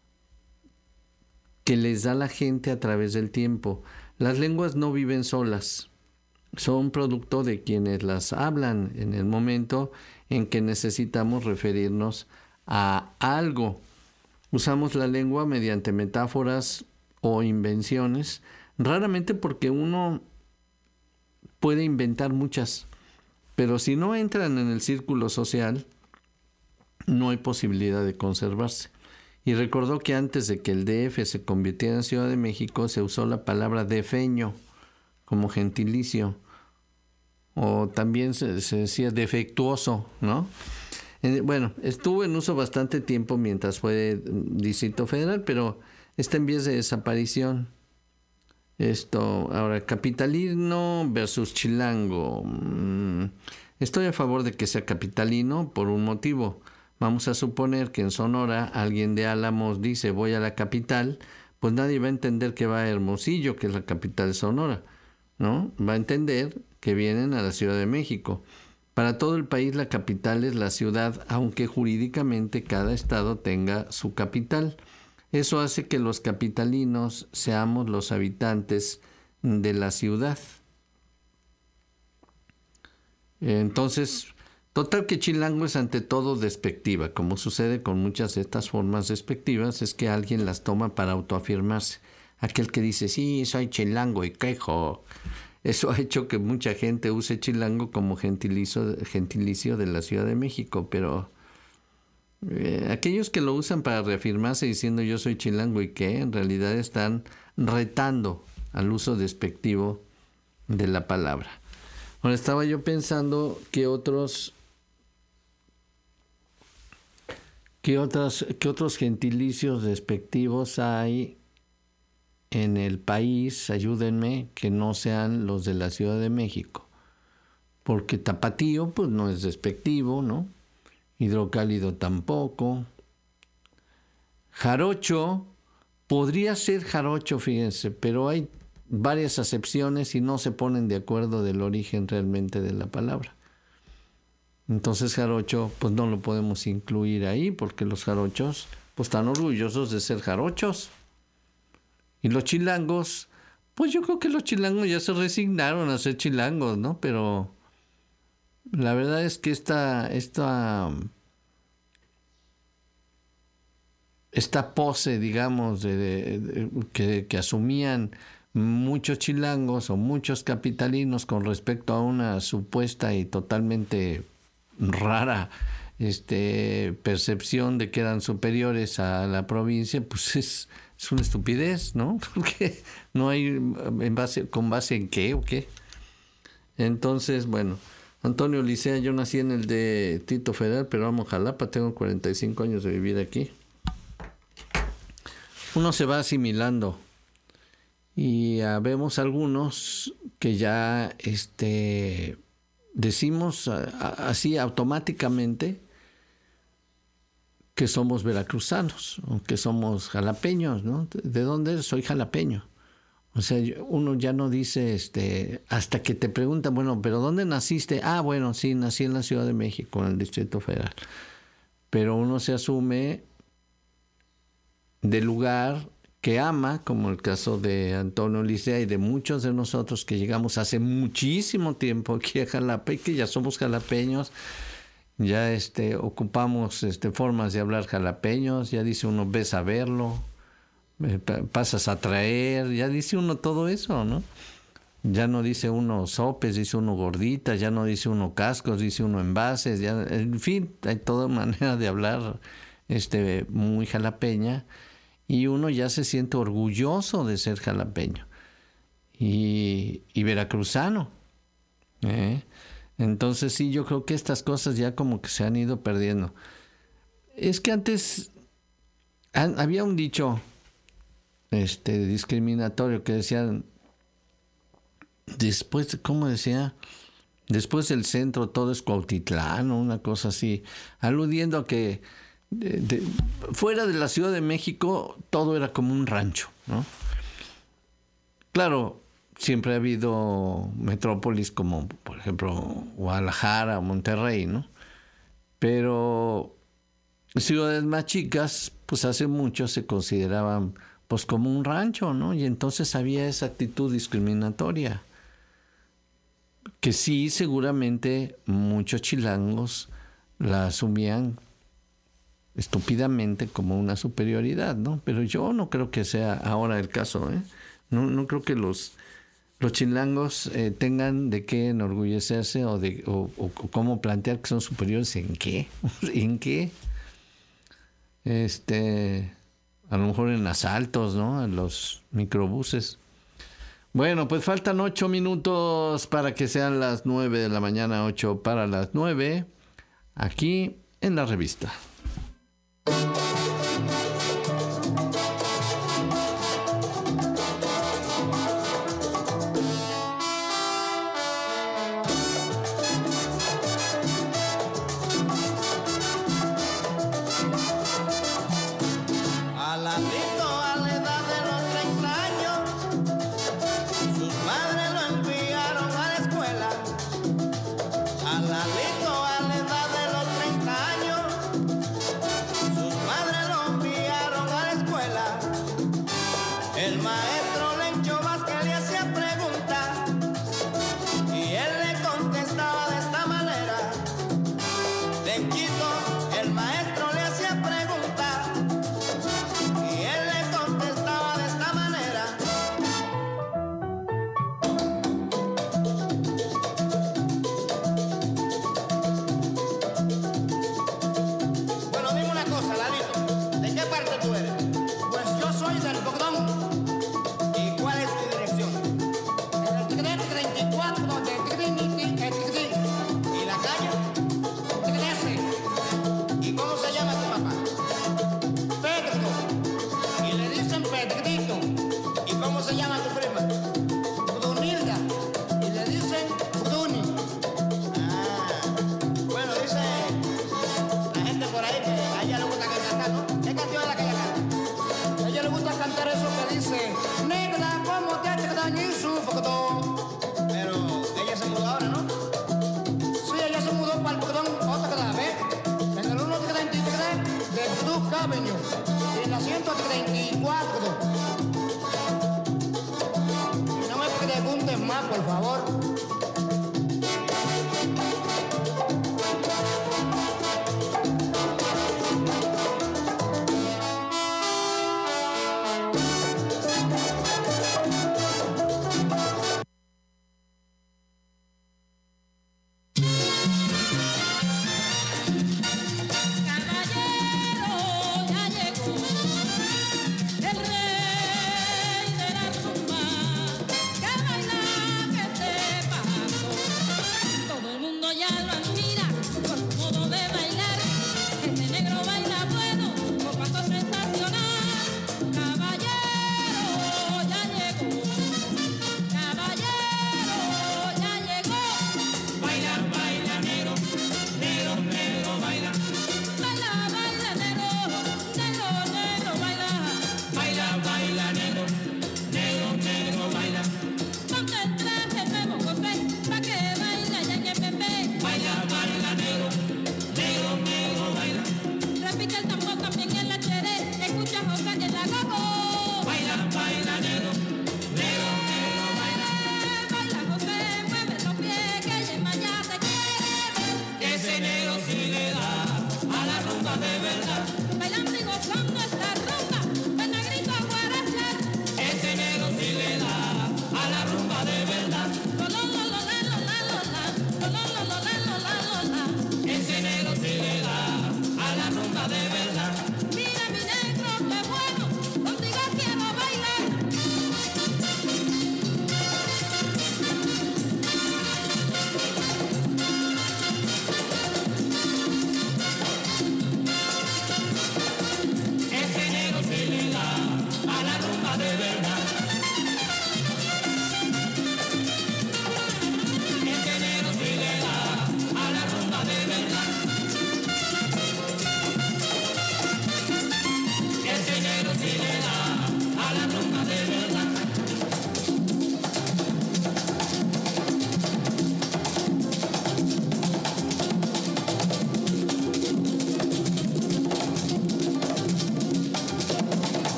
que les da la gente a través del tiempo. Las lenguas no viven solas, son producto de quienes las hablan en el momento en que necesitamos referirnos a algo. Usamos la lengua mediante metáforas o invenciones, raramente porque uno puede inventar muchas, pero si no entran en el círculo social, no hay posibilidad de conservarse. Y recordó que antes de que el D F se convirtiera en Ciudad de México, se usó la palabra defeño como gentilicio, o también se, se decía defectuoso, ¿no? Eh, bueno, estuvo en uso bastante tiempo mientras fue Distrito Federal, pero está en vías de desaparición. Esto, ahora, capitalino versus chilango. Mm, estoy a favor de que sea capitalino por un motivo. Vamos a suponer que en Sonora alguien de Álamos dice voy a la capital, pues nadie va a entender que va a Hermosillo, que es la capital de Sonora, ¿no? Va a entender que vienen a la Ciudad de México. Para todo el país la capital es la ciudad, aunque jurídicamente cada estado tenga su capital. Eso hace que los capitalinos seamos los habitantes de la ciudad. Entonces, total que chilango es ante todo despectiva. Como sucede con muchas de estas formas despectivas, es que alguien las toma para autoafirmarse. Aquel que dice, sí, soy chilango y quejo. Eso ha hecho que mucha gente use chilango como gentilicio, gentilicio de la Ciudad de México, pero eh, aquellos que lo usan para reafirmarse diciendo yo soy chilango y qué, en realidad están retando al uso despectivo de la palabra. Ahora estaba yo pensando que otros que otras que otros gentilicios despectivos hay en el país, ayúdenme, que no sean los de la Ciudad de México. Porque tapatío, pues no es despectivo, ¿no? Hidrocálido tampoco. Jarocho, podría ser jarocho, fíjense, pero hay varias acepciones y no se ponen de acuerdo del origen realmente de la palabra. Entonces jarocho, pues no lo podemos incluir ahí, porque los jarochos, pues están orgullosos de ser jarochos. Y los chilangos, pues yo creo que los chilangos ya se resignaron a ser chilangos, ¿no? Pero la verdad es que esta, esta, esta pose, digamos, de, de, de, que, que asumían muchos chilangos o muchos capitalinos con respecto a una supuesta y totalmente rara este, percepción de que eran superiores a la provincia, pues es... Es una estupidez, ¿no? Porque no hay en base, con base en qué o qué. Entonces, bueno, Antonio Licea, yo nací en el de Distrito Federal, pero amo Jalapa, tengo cuarenta y cinco años de vivir aquí. Uno se va asimilando y uh, vemos algunos que ya este, decimos uh, así automáticamente que somos veracruzanos, o que somos jalapeños, ¿no? ¿De dónde eres? Soy jalapeño. O sea, uno ya no dice, este, hasta que te preguntan, bueno, ¿pero dónde naciste? Ah, bueno, sí, nací en la Ciudad de México, en el Distrito Federal. Pero uno se asume del lugar que ama, como el caso de Antonio Licea y de muchos de nosotros que llegamos hace muchísimo tiempo aquí a Jalapa y que ya somos jalapeños. Ya este, ocupamos este, formas de hablar jalapeños, ya dice uno, ves a verlo, eh, pasas a traer, ya dice uno todo eso, ¿no? Ya no dice uno sopes, dice uno gorditas, ya no dice uno cascos, dice uno envases, ya, en fin, hay toda manera de hablar este, muy jalapeña y uno ya se siente orgulloso de ser jalapeño y, y veracruzano, ¿eh? Entonces sí, yo creo que estas cosas ya como que se han ido perdiendo. Es que antes han, había un dicho este, discriminatorio que decían, después, ¿cómo decía? Después el centro todo es Cuautitlán, ¿no? Una cosa así, aludiendo a que de, de, fuera de la Ciudad de México todo era como un rancho, ¿no? Claro, siempre ha habido metrópolis como, por ejemplo, Guadalajara, Monterrey, ¿no? Pero ciudades más chicas, pues hace mucho se consideraban pues como un rancho, ¿no? Y entonces había esa actitud discriminatoria que sí, seguramente muchos chilangos la asumían estúpidamente como una superioridad, ¿no? Pero yo no creo que sea ahora el caso, ¿eh? No, no creo que los, los chilangos eh, tengan de qué enorgullecerse o, de, o, o, o cómo plantear que son superiores en qué, en qué. Este, a lo mejor en asaltos, ¿no? En los microbuses. Bueno, pues faltan ocho minutos para que sean las nueve de la mañana, ocho para las nueve, aquí en la revista. En la ciento treinta y cuatro. Y no me pregunten más, por favor.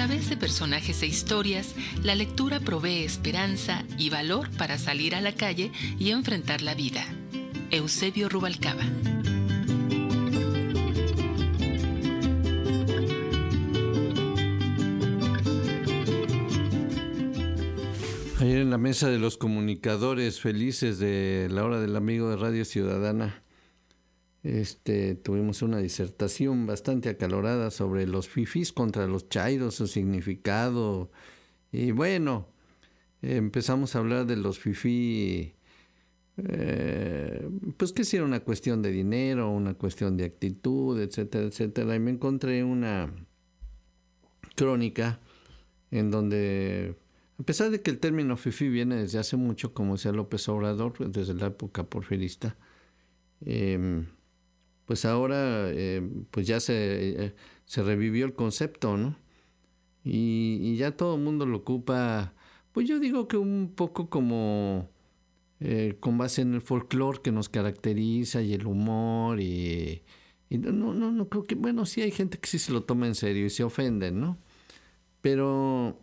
través de personajes e historias, la lectura provee esperanza y valor para salir a la calle y enfrentar la vida. Eusebio Rubalcaba. Ayer en la mesa de los comunicadores felices de la hora del amigo de Radio Ciudadana, este, tuvimos una disertación bastante acalorada sobre los fifís contra los chairos, su significado. Y bueno, eh, empezamos a hablar de los fifí, eh, pues que si era una cuestión de dinero, una cuestión de actitud, etcétera, etcétera. Y me encontré una crónica en donde, a pesar de que el término fifí viene desde hace mucho, como decía López Obrador, desde la época porfirista, eh, pues ahora eh, pues ya se, eh, se revivió el concepto, ¿no? Y, y ya todo el mundo lo ocupa, pues yo digo que un poco como eh, con base en el folclore que nos caracteriza y el humor y, y no, no, no creo que, bueno, sí hay gente que sí se lo toma en serio y se ofenden, ¿no? Pero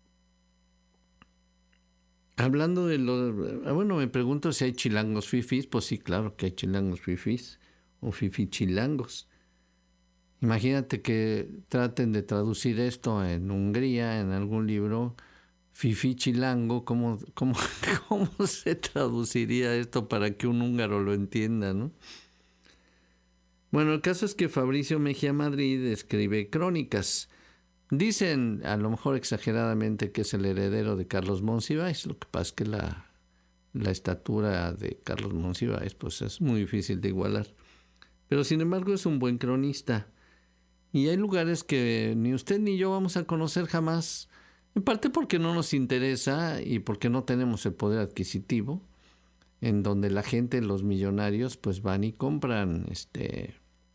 hablando de los, bueno, me pregunto si hay chilangos fifís, pues sí, claro que hay chilangos fifís o fifí chilangos. Imagínate que traten de traducir esto en Hungría, en algún libro, fifí chilango, ¿cómo, cómo, cómo se traduciría esto para que un húngaro lo entienda, ¿no? Bueno, el caso es que Fabricio Mejía Madrid escribe crónicas. Dicen, a lo mejor exageradamente, que es el heredero de Carlos Monsiváis. Lo que pasa es que la, la estatura de Carlos Monsiváis pues es muy difícil de igualar. Pero sin embargo es un buen cronista. Y hay lugares que ni usted ni yo vamos a conocer jamás, en parte porque no nos interesa y porque no tenemos el poder adquisitivo, en donde la gente, los millonarios, pues van y compran este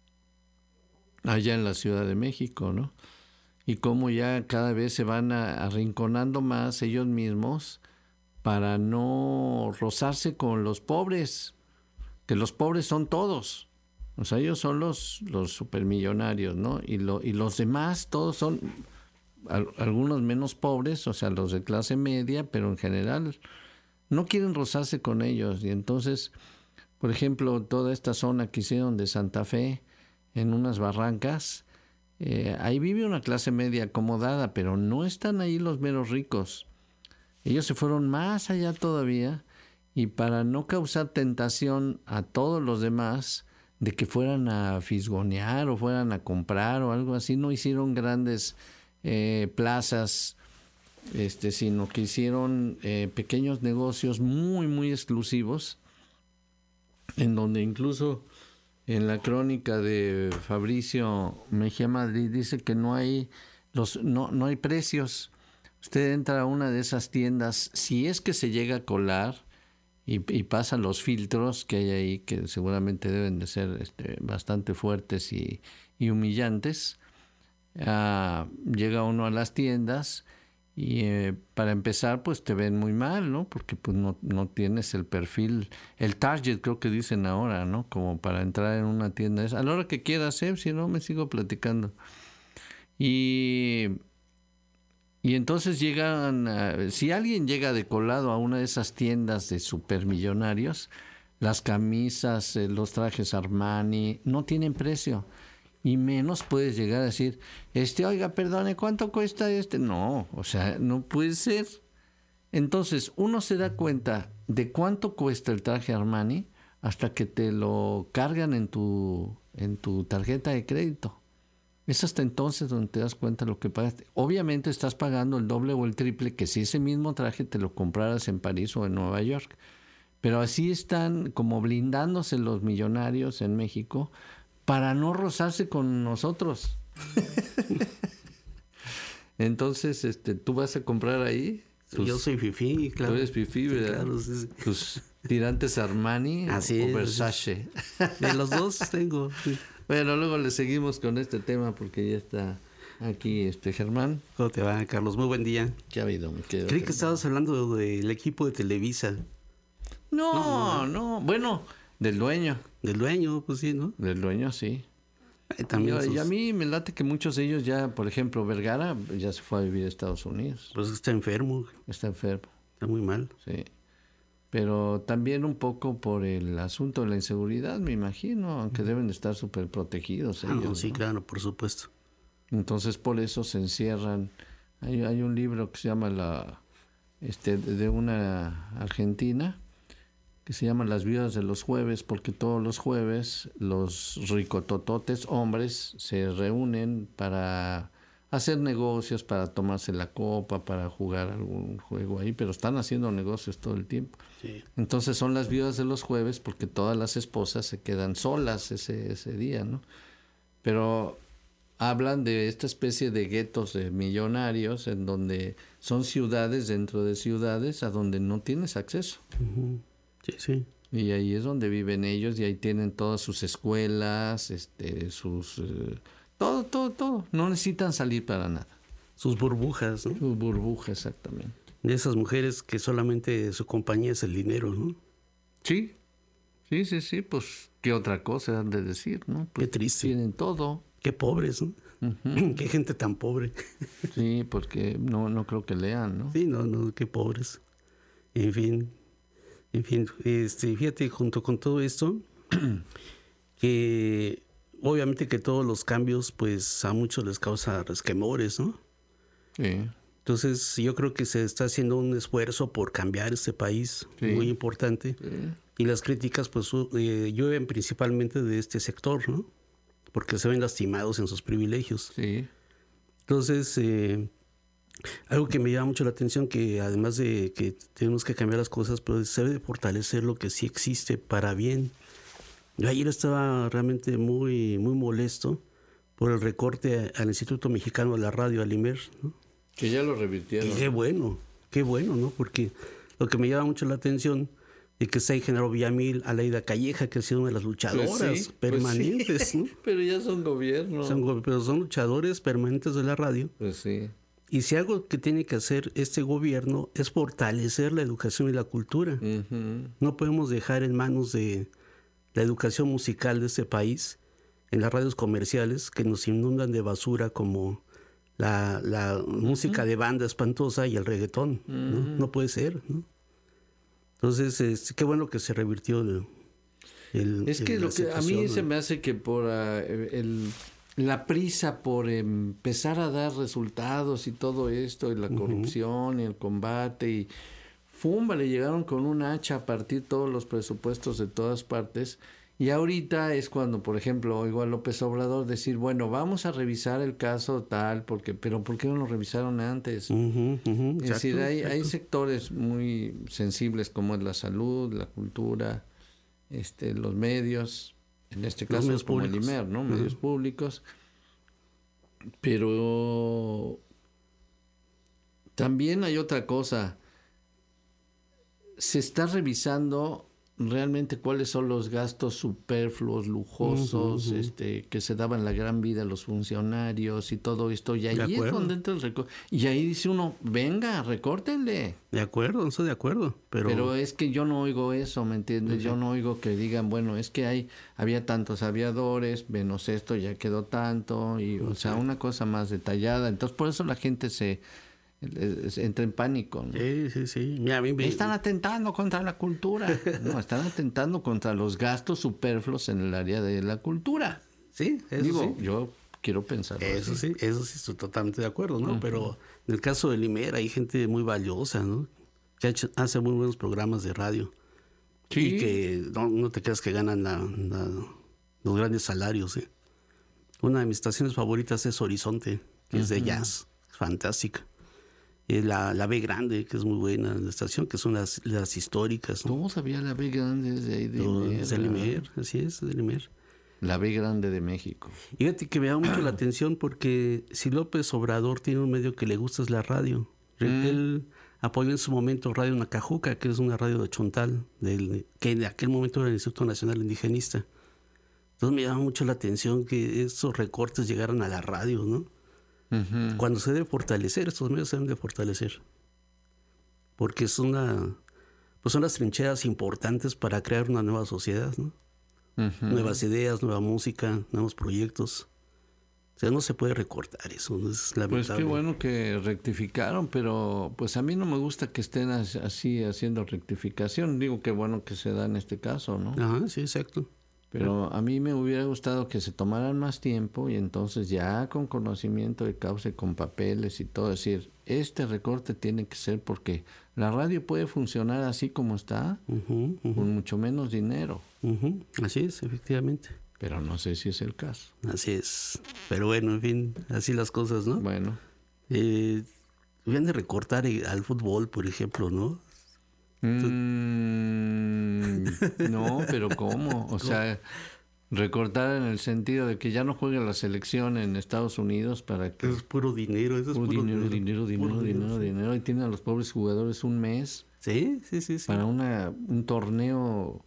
allá en la Ciudad de México, ¿no? Y cómo ya cada vez se van a, arrinconando más ellos mismos para no rozarse con los pobres, que los pobres son todos. O sea, ellos son los, los supermillonarios, ¿no? Y, lo, y los demás todos son al, algunos menos pobres, o sea, los de clase media, pero en general no quieren rozarse con ellos. Y entonces, por ejemplo, toda esta zona que hicieron de Santa Fe, en unas barrancas, Eh, ahí vive una clase media acomodada, pero no están ahí los meros ricos. Ellos se fueron más allá todavía, y para no causar tentación a todos los demás de que fueran a fisgonear o fueran a comprar o algo así, no hicieron grandes eh, plazas, este, sino que hicieron eh, pequeños negocios muy, muy exclusivos, en donde incluso en la crónica de Fabricio Mejía Madrid dice que no hay los no, no hay precios. Usted entra a una de esas tiendas, si es que se llega a colar y, y pasa los filtros que hay ahí, que seguramente deben de ser este, bastante fuertes y, y humillantes, uh, llega uno a las tiendas y eh, para empezar pues te ven muy mal, ¿no? Porque pues no, no tienes el perfil, el target creo que dicen ahora, ¿no? Como para entrar en una tienda. A la hora que quieras, ¿eh? Si no me sigo platicando. Y, y entonces llegan, a, si alguien llega de colado a una de esas tiendas de supermillonarios, las camisas, eh, los trajes Armani no tienen precio. Y menos puedes llegar a decir, este, oiga, perdone, ¿cuánto cuesta este? No, o sea, no puede ser. Entonces, uno se da cuenta de cuánto cuesta el traje Armani hasta que te lo cargan en tu, en tu tarjeta de crédito. Es hasta entonces donde te das cuenta de lo que pagaste. Obviamente estás pagando el doble o el triple que si ese mismo traje te lo compraras en París o en Nueva York. Pero así están como blindándose los millonarios en México para no rozarse con nosotros. Entonces, este, ¿tú vas a comprar ahí? Tus, Yo soy fifí, claro. Tú eres fifí, ¿verdad? Sí, claro, sí, sí. Tus tirantes Armani Así o es, Versace. De los dos tengo. Sí. Bueno, luego le seguimos con este tema porque ya está aquí este Germán. ¿Cómo te va, Carlos? Muy buen día. ¿Qué ha habido? Creí Germán? que estabas hablando del equipo de Televisa. No, no, no. Bueno, del dueño. Del dueño, pues sí, ¿no? Del dueño, sí. Eh, también y, sus- y a mí me late que muchos de ellos ya, por ejemplo, Vergara ya se fue a vivir a Estados Unidos. Pues está enfermo, Está enfermo, está muy mal. sí. Pero también un poco por el asunto de la inseguridad, me imagino, aunque deben de estar súper protegidos Ah, no, ellos. sí, ¿no? claro, por supuesto. Entonces por eso se encierran. Hay, hay un libro que se llama la, este, de una argentina que se llama Las viudas de los jueves, porque todos los jueves los ricotototes hombres se reúnen para hacer negocios, para tomarse la copa, para jugar algún juego ahí, pero están haciendo negocios todo el tiempo. Sí. Entonces son las viudas de los jueves porque todas las esposas se quedan solas ese, ese día, ¿no? Pero hablan de esta especie de guetos de millonarios en donde son ciudades dentro de ciudades a donde no tienes acceso. Ujú. Sí, sí. Y ahí es donde viven ellos y ahí tienen todas sus escuelas, este, sus... eh, todo, todo, todo. No necesitan salir para nada. Sus burbujas, ¿no? Sus burbujas, exactamente. De esas mujeres que solamente su compañía es el dinero, ¿no? Sí, sí, sí, sí, pues, ¿qué otra cosa han de decir, no? Pues, Qué triste. tienen todo. Qué pobres, ¿no? Ujú. Qué gente tan pobre. Sí, porque no, no creo que lean, ¿no? Sí, no, no, qué pobres. En fin, en fin, este, fíjate, junto con todo esto, que obviamente que todos los cambios, pues a muchos les causa resquemores, ¿no? Sí, Entonces yo creo que se está haciendo un esfuerzo por cambiar este país, Sí. muy importante. sí, Y las críticas, pues, su- eh, llueven principalmente de este sector, ¿no? Porque se ven lastimados en sus privilegios. sí. Entonces, eh, algo que me llama mucho la atención, que además de que tenemos que cambiar las cosas, pero se debe fortalecer lo que sí existe para bien. Yo ayer estaba realmente muy, muy molesto por el recorte al Instituto Mexicano de la Radio, al I M E R, ¿no? Que ya lo revirtieron. Y qué bueno, qué bueno, ¿no? Porque lo que me llama mucho la atención es que está ahí Genaro Villamil, Aleida Calleja, que ha sido una de las luchadoras Pues sí, pues permanentes, sí. ¿no? Pero ya son gobierno. Son go- pero son luchadores permanentes de la radio. Pues sí. Y si algo que tiene que hacer este gobierno es fortalecer la educación y la cultura. Ujú. No podemos dejar en manos de la educación musical de este país, en las radios comerciales, que nos inundan de basura como la, la música de banda espantosa y el reggaetón. ¿no? No puede ser, ¿no? Entonces, este, qué bueno que se revirtió el... el- Es que el- lo la que a mí situación, se ¿no? me hace que por ah, el, la prisa por empezar a dar resultados y todo esto, y la corrupción y el combate, y fumba, le llegaron con un hacha a partir todos los presupuestos de todas partes. Y ahorita es cuando, por ejemplo, oigo a López Obrador decir, bueno, vamos a revisar el caso tal, porque, pero ¿por qué no lo revisaron antes? Ujú, ujú, Es decir, exacto, hay, hay exacto. sectores muy sensibles como es la salud, la cultura, este, los medios, en este Los caso medios como el públicos. I M E R, ¿no? Ujú. Medios públicos. Pero también hay otra cosa. Se está revisando realmente cuáles son los gastos superfluos, lujosos, Ujú, ujú. este, que se daban la gran vida a los funcionarios y todo esto. Y ahí De es acuerdo. donde entra el recorte. Y ahí dice uno, venga, recórtenle. De acuerdo, no estoy de acuerdo, pero... Pero es que yo no oigo eso, ¿me entiendes? Yo no oigo que digan, bueno, es que hay había tantos aviadores, menos esto ya quedó tanto, y o sea, una cosa más detallada. Entonces, por eso la gente se, eh, se entra en pánico, ¿no? Sí, sí, sí. Mira, a mí me- Están atentando contra la cultura. No, están atentando contra los gastos superfluos en el área de la cultura. Sí, eso Digo, sí. yo quiero pensar Eso sí, eso sí estoy totalmente de acuerdo, ¿no? Pero en el caso del I M E R hay gente muy valiosa, ¿no? Que ha hecho- hace muy buenos programas de radio. Sí. Y que no, no te creas que ganan la- la- los grandes salarios, ¿eh? Una de mis estaciones favoritas es Horizonte, que es de jazz, fantástica. Y la, la B Grande, que es muy buena, la estación, que son las, las históricas, ¿no? ¿Cómo sabía la B grande de ahí de No, I M E R, es del I M E R, ¿verdad? así es, del I M E R. La B grande de México. Fíjate que me llama mucho la atención porque si López Obrador tiene un medio que le gusta es la radio. Re- Mm. Él apoyó en su momento Radio Nacajuca, que es una radio de Chontal, del, que en aquel momento era el Instituto Nacional Indigenista. Entonces me llama mucho la atención que esos recortes llegaran a la radio, ¿no? Ujú. Cuando se debe fortalecer, estos medios se deben de fortalecer. Porque es una, pues son las trincheras importantes para crear una nueva sociedad, ¿no? Uh-huh. Nuevas ideas, nueva música, nuevos proyectos. O sea, no se puede recortar eso, es lamentable. Pues qué bueno que rectificaron, pero pues a mí no me gusta que estén así haciendo rectificación. Digo, qué bueno que se da en este caso, ¿no? Ajá, sí, exacto. Pero a mí me hubiera gustado que se tomaran más tiempo y entonces ya con conocimiento de causa y con papeles y todo, decir, este recorte tiene que ser porque la radio puede funcionar así como está, uh-huh, uh-huh. con mucho menos dinero. Uh-huh. Así es, efectivamente. Pero no sé si es el caso. Así es. Pero bueno, en fin, así las cosas, ¿no? Bueno. Eh, Deben de recortar al fútbol, por ejemplo, ¿no? Mm, no, pero ¿cómo? O ¿Cómo? sea, recortar en el sentido de que ya no juegue la selección en Estados Unidos para que... Eso es puro dinero, eso es puro, puro dinero, dinero, dinero, puro dinero, dinero, dinero. Y tienen a los pobres jugadores un mes. Sí, sí, sí. sí. Para una, un torneo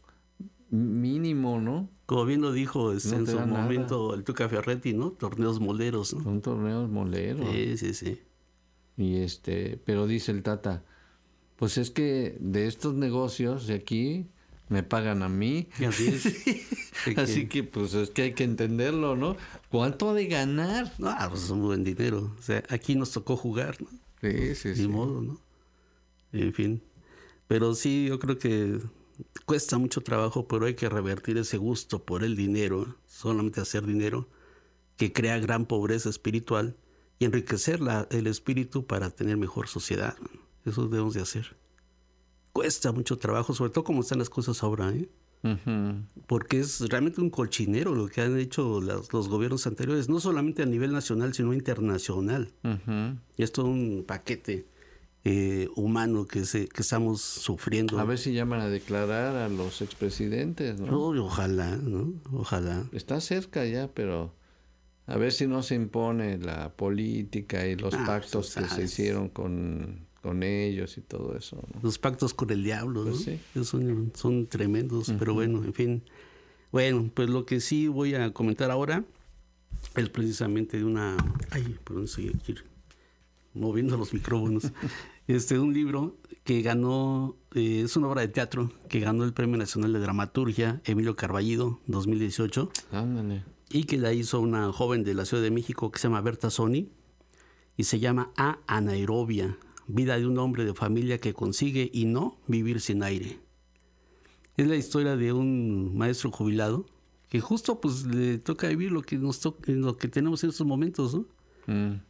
mínimo, ¿no? Como bien lo dijo este, no en su momento nada. El Tuca Ferretti, ¿no? Torneos moleros, ¿no? Son torneos moleros. Sí, sí, sí. Y este, pero dice el Tata, pues es que de estos negocios de aquí me pagan a mí. Así es. Así que pues es que hay que entenderlo, ¿no? ¿Cuánto ha de ganar? No, pues es un buen dinero. O sea, aquí nos tocó jugar, ¿no? Sí, sí, Ni sí. modo, ¿no? En fin. Pero sí, yo creo que cuesta mucho trabajo, pero hay que revertir ese gusto por el dinero, solamente hacer dinero, que crea gran pobreza espiritual y enriquecer la, el espíritu para tener mejor sociedad. Eso debemos de hacer. Cuesta mucho trabajo, sobre todo como están las cosas ahora, ¿eh? Uh-huh. Porque es realmente un cochinero lo que han hecho las, los gobiernos anteriores, no solamente a nivel nacional, sino internacional. Uh-huh. Y es todo un paquete Eh, humano que se que estamos sufriendo. A ver si llaman a declarar a los expresidentes, ¿no? Oh, ojalá, ¿no? Ojalá. Está cerca ya, pero a ver si no se impone la política y los ah, pactos que se hicieron con, con ellos y todo eso, ¿no? Los pactos con el diablo, ¿no? Pues sí. Son, son tremendos, uh-huh. Pero bueno, en fin. Bueno, pues lo que sí voy a comentar ahora es precisamente de una... Ay, perdón, estoy aquí moviendo los micrófonos. Este, un libro que ganó, eh, es una obra de teatro que ganó el Premio Nacional de Dramaturgia Emilio Carballido dos mil dieciocho. Ándale. Y que la hizo una joven de la Ciudad de México que se llama Berta Sony y se llama A Anaerobia, vida de un hombre de familia que consigue y no vivir sin aire. Es la historia de un maestro jubilado que justo pues le toca vivir lo que nos to- lo que tenemos en estos momentos, ¿no? Mm.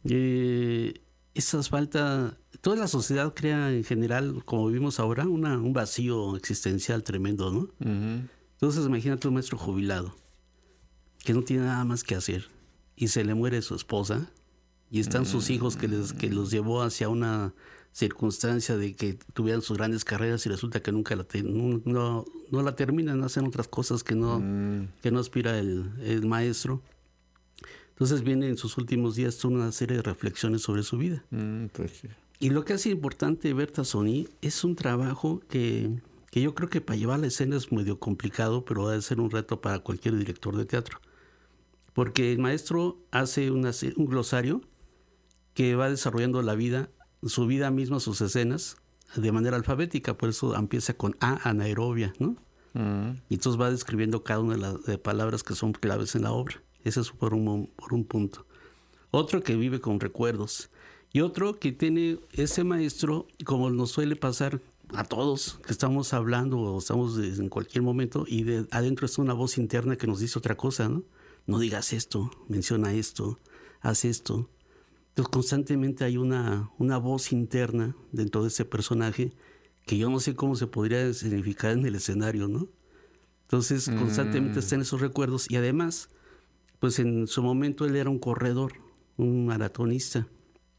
Eh, esas falta, toda la sociedad crea en general, como vivimos ahora, una, un vacío existencial tremendo, ¿no? Uh-huh. Entonces imagínate un maestro jubilado que no tiene nada más que hacer y se le muere su esposa y están uh-huh. sus hijos que, les, que los llevó hacia una circunstancia de que tuvieran sus grandes carreras y resulta que nunca la te, no, no, no la terminan, hacen otras cosas que no, uh-huh. que no aspira el, el maestro. Entonces viene en sus últimos días una serie de reflexiones sobre su vida. Mm, pues sí. Y lo que hace importante Berta Sony es un trabajo que, que yo creo que para llevar la escena es medio complicado, pero va a ser un reto para cualquier director de teatro. Porque el maestro hace una, un glosario que va desarrollando la vida, su vida misma, sus escenas, de manera alfabética. Por eso empieza con A, anaerobia, ¿no? Mm. Y entonces va describiendo cada una de las de palabras que son claves en la obra. Ese es por un, por un punto. Otro que vive con recuerdos. Y otro que tiene ese maestro, como nos suele pasar a todos, que estamos hablando o estamos en cualquier momento y de adentro está una voz interna que nos dice otra cosa, ¿no? No digas esto, menciona esto, haz esto. Entonces constantemente hay una, una voz interna dentro de ese personaje que yo no sé cómo se podría significar en el escenario, ¿no? Entonces constantemente mm. están esos recuerdos y además... Pues en su momento él era un corredor, un maratonista,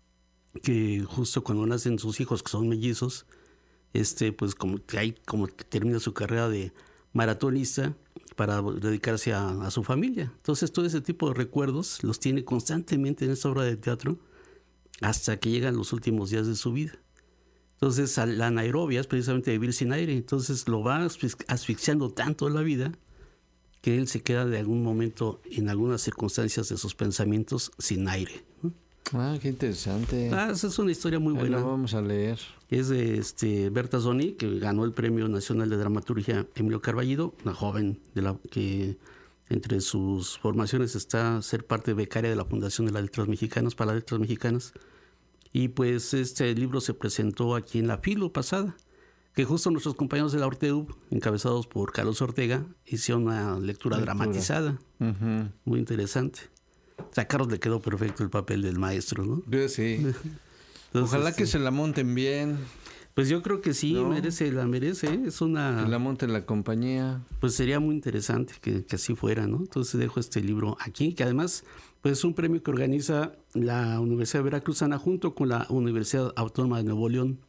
que justo cuando nacen sus hijos, que son mellizos, este, pues como que hay, como que termina su carrera de maratonista para dedicarse a, a su familia. Entonces todo ese tipo de recuerdos los tiene constantemente en esta obra de teatro hasta que llegan los últimos días de su vida. Entonces la anaerobia es precisamente vivir sin aire, entonces lo va asfixiando tanto la vida que él se queda de algún momento, en algunas circunstancias de sus pensamientos, sin aire, ¿no? Ah, qué interesante. Ah, esa es una historia muy Ahí buena. la vamos a leer. Es de este, Berta Zoni, que ganó el Premio Nacional de Dramaturgia Emilio Carballido, una joven de la que entre sus formaciones está ser parte becaria de la Fundación de las Letras Mexicanas para las Letras Mexicanas. Y pues este libro se presentó aquí en la Filo pasada, que justo nuestros compañeros de la Orteu, encabezados por Carlos Ortega, hicieron una lectura, lectura. dramatizada. Uh-huh. Muy interesante. O sea, a Carlos le quedó perfecto el papel del maestro, ¿no? Sí. Entonces, ojalá que sí. se la monten bien. Pues yo creo que sí, ¿no? merece, la merece. Es una... Que la monte la compañía. Pues sería muy interesante que, que así fuera, ¿no? Entonces dejo este libro aquí, que además pues es un premio que organiza la Universidad Veracruzana junto con la Universidad Autónoma de Nuevo León.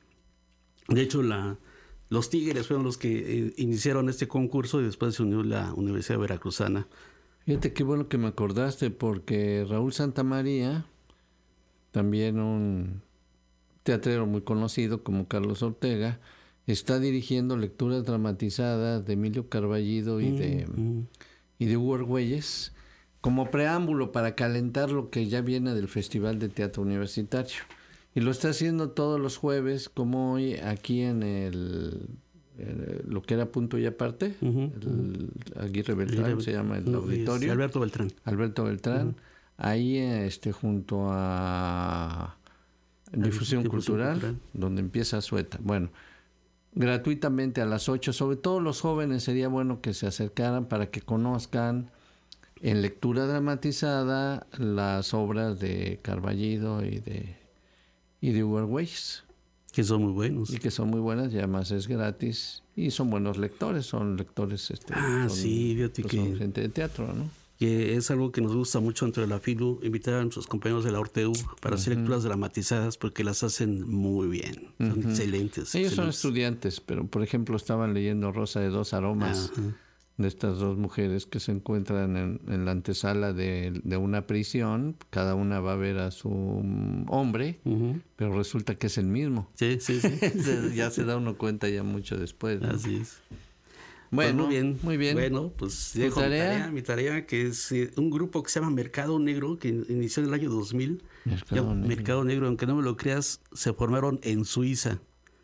De hecho, la, los Tigres fueron los que eh, iniciaron este concurso y después se unió la Universidad Veracruzana. Fíjate qué bueno que me acordaste, porque Raúl Santamaría, también un teatrero muy conocido como Carlos Ortega, está dirigiendo lecturas dramatizadas de Emilio Carballido y de, mm-hmm. y de Hugo Argüelles como preámbulo para calentar lo que ya viene del Festival de Teatro Universitario. Y lo está haciendo todos los jueves, como hoy, aquí en el, el lo que era Punto y Aparte, uh-huh. el Aguirre Beltrán, uh-huh. se llama el uh-huh. auditorio. Alberto Beltrán. Alberto Beltrán, uh-huh. ahí este junto a Difusión, Difusión Cultural, Cultural, donde empieza Sueta. Bueno, gratuitamente a las ocho, sobre todo los jóvenes, sería bueno que se acercaran para que conozcan en lectura dramatizada las obras de Carballido y de y de Hugo Argüelles, que son muy buenos y que son muy buenas, y además es gratis y son buenos lectores, son lectores este ah son, sí fíjate pues que son gente de teatro, ¿no? Que es algo que nos gusta mucho dentro de la Filu, invitar a nuestros compañeros de la Orteu para uh-huh. hacer lecturas dramatizadas, porque las hacen muy bien, son uh-huh. excelentes. Ellos excelentes. son estudiantes, pero por ejemplo estaban leyendo Rosa de dos aromas, uh-huh. de estas dos mujeres que se encuentran en, en la antesala de, de una prisión. Cada una va a ver a su hombre, uh-huh. pero resulta que es el mismo. Sí, sí, sí. Ya se da uno cuenta ya mucho después, ¿no? Así es. Bueno, pues muy bien, muy bien. Bueno, pues dejo tarea? mi tarea, mi tarea que es eh, un grupo que se llama Mercado Negro, que inició en el año dos mil. Mercado, ya, Negro. Mercado Negro, aunque no me lo creas, se formaron en Suiza.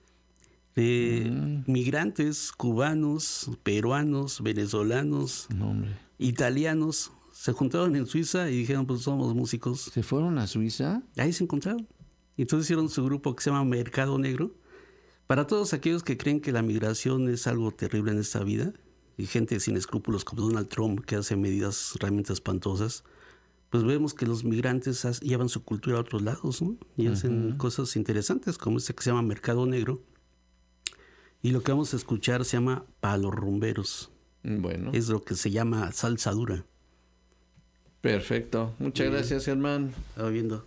De mm. migrantes cubanos, peruanos, venezolanos, no, italianos, se juntaron en Suiza y dijeron, pues somos músicos. ¿Se fueron a Suiza? Ahí se encontraron. Entonces hicieron su grupo que se llama Mercado Negro. Para todos aquellos que creen que la migración es algo terrible en esta vida, y gente sin escrúpulos como Donald Trump, que hace medidas realmente espantosas, pues vemos que los migrantes has, llevan su cultura a otros lados, ¿no? Y uh-huh. hacen cosas interesantes, como este que se llama Mercado Negro. Y lo que vamos a escuchar se llama Pa' los Rumberos. Bueno. Es lo que se llama salsa dura. Perfecto. Muchas Bien. gracias, Germán. Estaba viendo.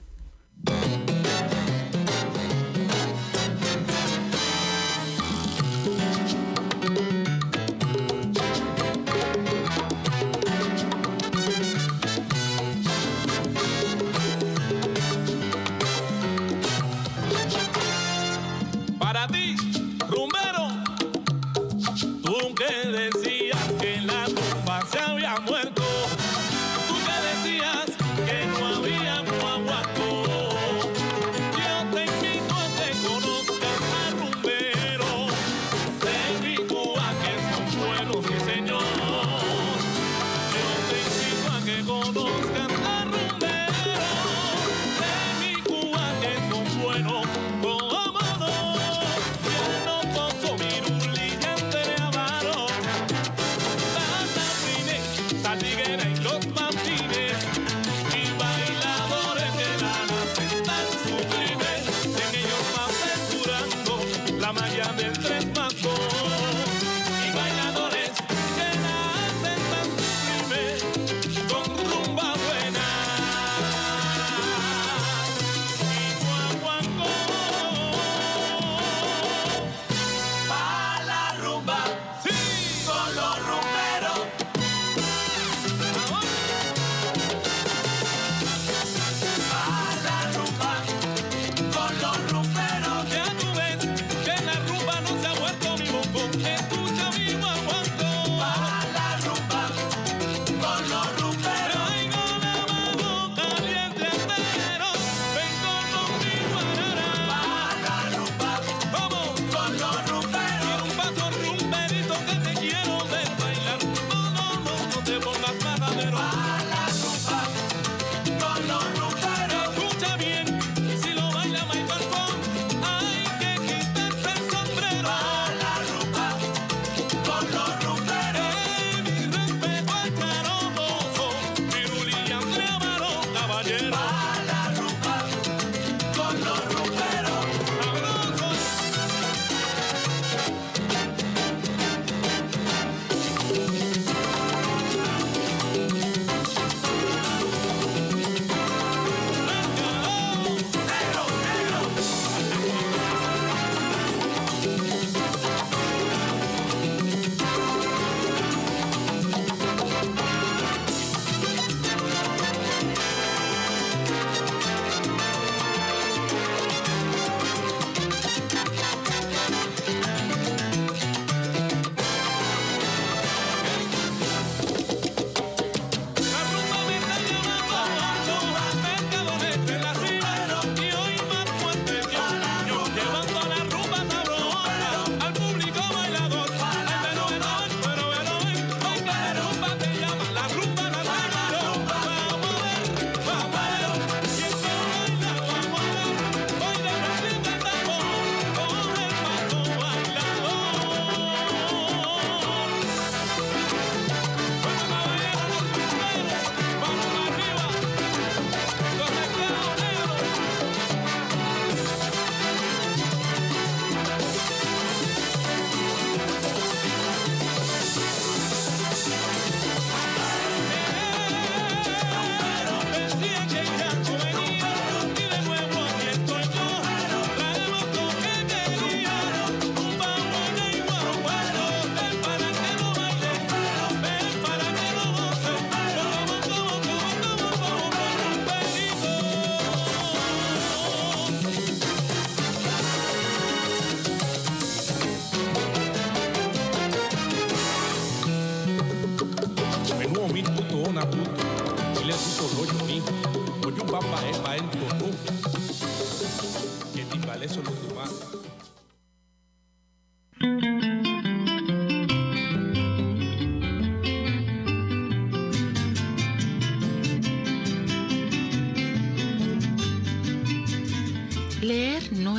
Muerto, tú que decías que no había guaguancó.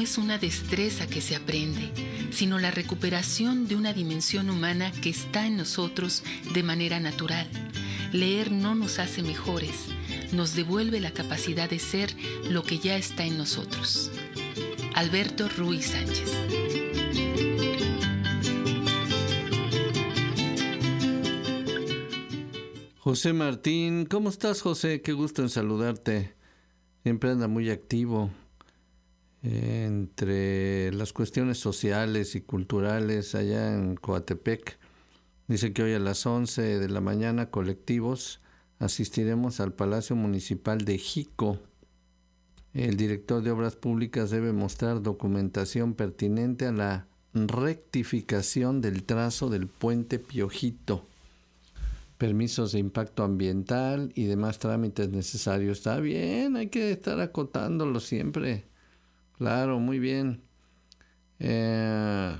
es una destreza que se aprende, sino la recuperación de una dimensión humana que está en nosotros de manera natural. Leer no nos hace mejores, nos devuelve la capacidad de ser lo que ya está en nosotros. Alberto Ruiz Sánchez. José Martín, ¿cómo estás, José? Qué gusto en saludarte. Siempre anda muy activo eh, entre las cuestiones sociales y culturales allá en Coatepec. Dice que hoy a las once de la mañana, colectivos, asistiremos al Palacio Municipal de Jico. El director de Obras Públicas debe mostrar documentación pertinente a la rectificación del trazo del puente Piojito, permisos de impacto ambiental y demás trámites necesarios. Está bien, hay que estar acotándolo siempre. Claro, muy bien. Eh,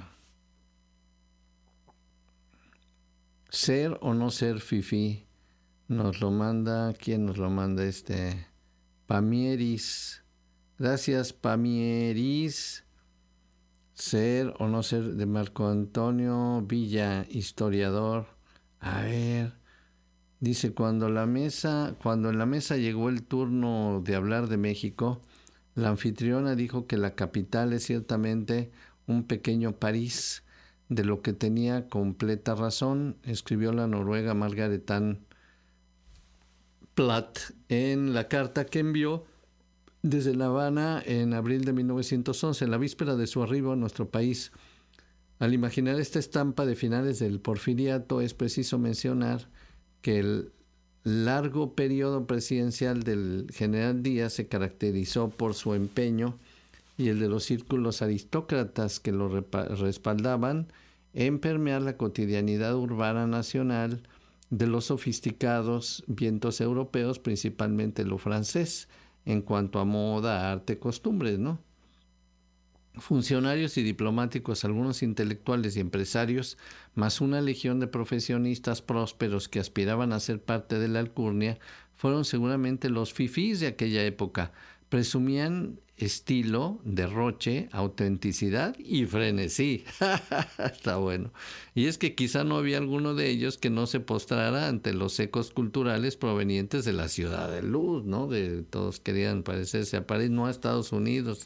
ser o no ser fifí, nos lo manda, ¿quién nos lo manda? Este, Pamieris. Gracias, Pamieris. Ser o no ser, de Marco Antonio Villa, historiador. A ver, dice, cuando la mesa, cuando en la mesa llegó el turno de hablar de México, la anfitriona dijo que la capital es ciertamente un pequeño París, de lo que tenía completa razón, escribió la noruega Margaret Ann Platt en la carta que envió desde La Habana en abril de mil novecientos once, en la víspera de su arribo a nuestro país. Al imaginar esta estampa de finales del Porfiriato, es preciso mencionar que el largo periodo presidencial del general Díaz se caracterizó por su empeño y el de los círculos aristócratas que lo respaldaban en permear la cotidianidad urbana nacional de los sofisticados vientos europeos, principalmente lo francés, en cuanto a moda, arte, costumbres, ¿no? Funcionarios y diplomáticos, algunos intelectuales y empresarios, más una legión de profesionistas prósperos que aspiraban a ser parte de la alcurnia, fueron seguramente los fifís de aquella época. Presumían estilo, derroche, autenticidad y frenesí. Está bueno. Y es que quizá no había alguno de ellos que no se postrara ante los ecos culturales provenientes de la ciudad de luz, ¿no? De, todos querían parecerse a París, no a Estados Unidos.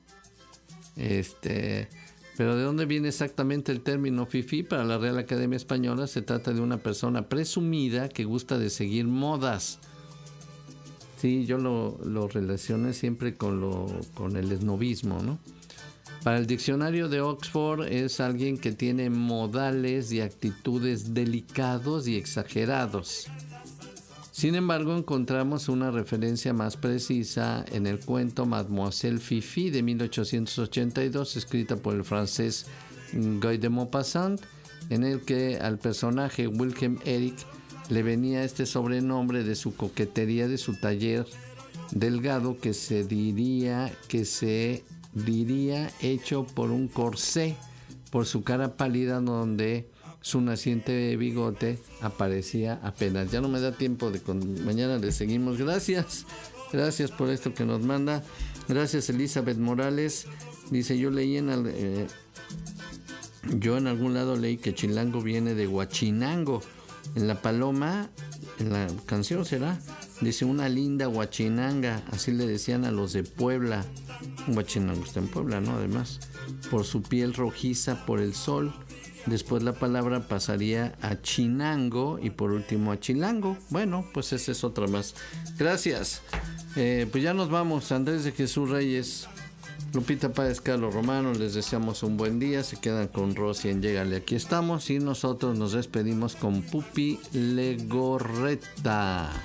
Este, pero ¿de dónde viene exactamente el término fifí? Para la Real Academia Española se trata de una persona presumida que gusta de seguir modas. Sí, yo lo, lo relacioné siempre con, lo, con el esnobismo, ¿no? Para el diccionario de Oxford es alguien que tiene modales y actitudes delicados y exagerados. Sin embargo, encontramos una referencia más precisa en el cuento Mademoiselle Fifi de mil ochocientos ochenta y dos, escrita por el francés Guy de Maupassant, en el que al personaje Wilhelm Eric le venía este sobrenombre de su coquetería, de su taller delgado que se diría que se diría hecho por un corsé, por su cara pálida donde su naciente bigote aparecía apenas. Ya no me da tiempo de con... mañana le seguimos. Gracias, gracias por esto que nos manda. Gracias, Elizabeth Morales. Dice, yo leí en el, eh, yo en algún lado leí que chilango viene de Huachinango. En La Paloma, en la canción será, dice una linda huachinanga, así le decían a los de Puebla. Un huachinango está en Puebla, ¿no? Además, por su piel rojiza por el sol. Después la palabra pasaría a chinango y por último a chilango. Bueno, pues esa es otra más. Gracias. Eh, pues ya nos vamos. Andrés de Jesús Reyes, Lupita Páez, Carlos Romano, les deseamos un buen día. Se quedan con Rosy en Llégale. Aquí estamos y nosotros nos despedimos con Pupi Legorreta.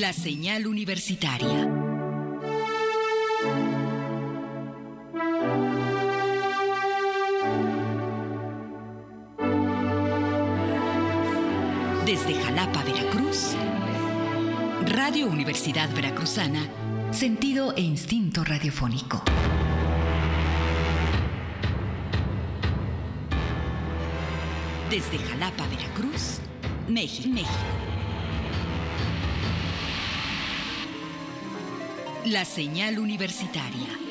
La señal universitaria. Desde Jalapa, Veracruz, Radio Universidad Veracruzana, sentido e instinto radiofónico. Desde Jalapa, Veracruz, México, México. La señal universitaria.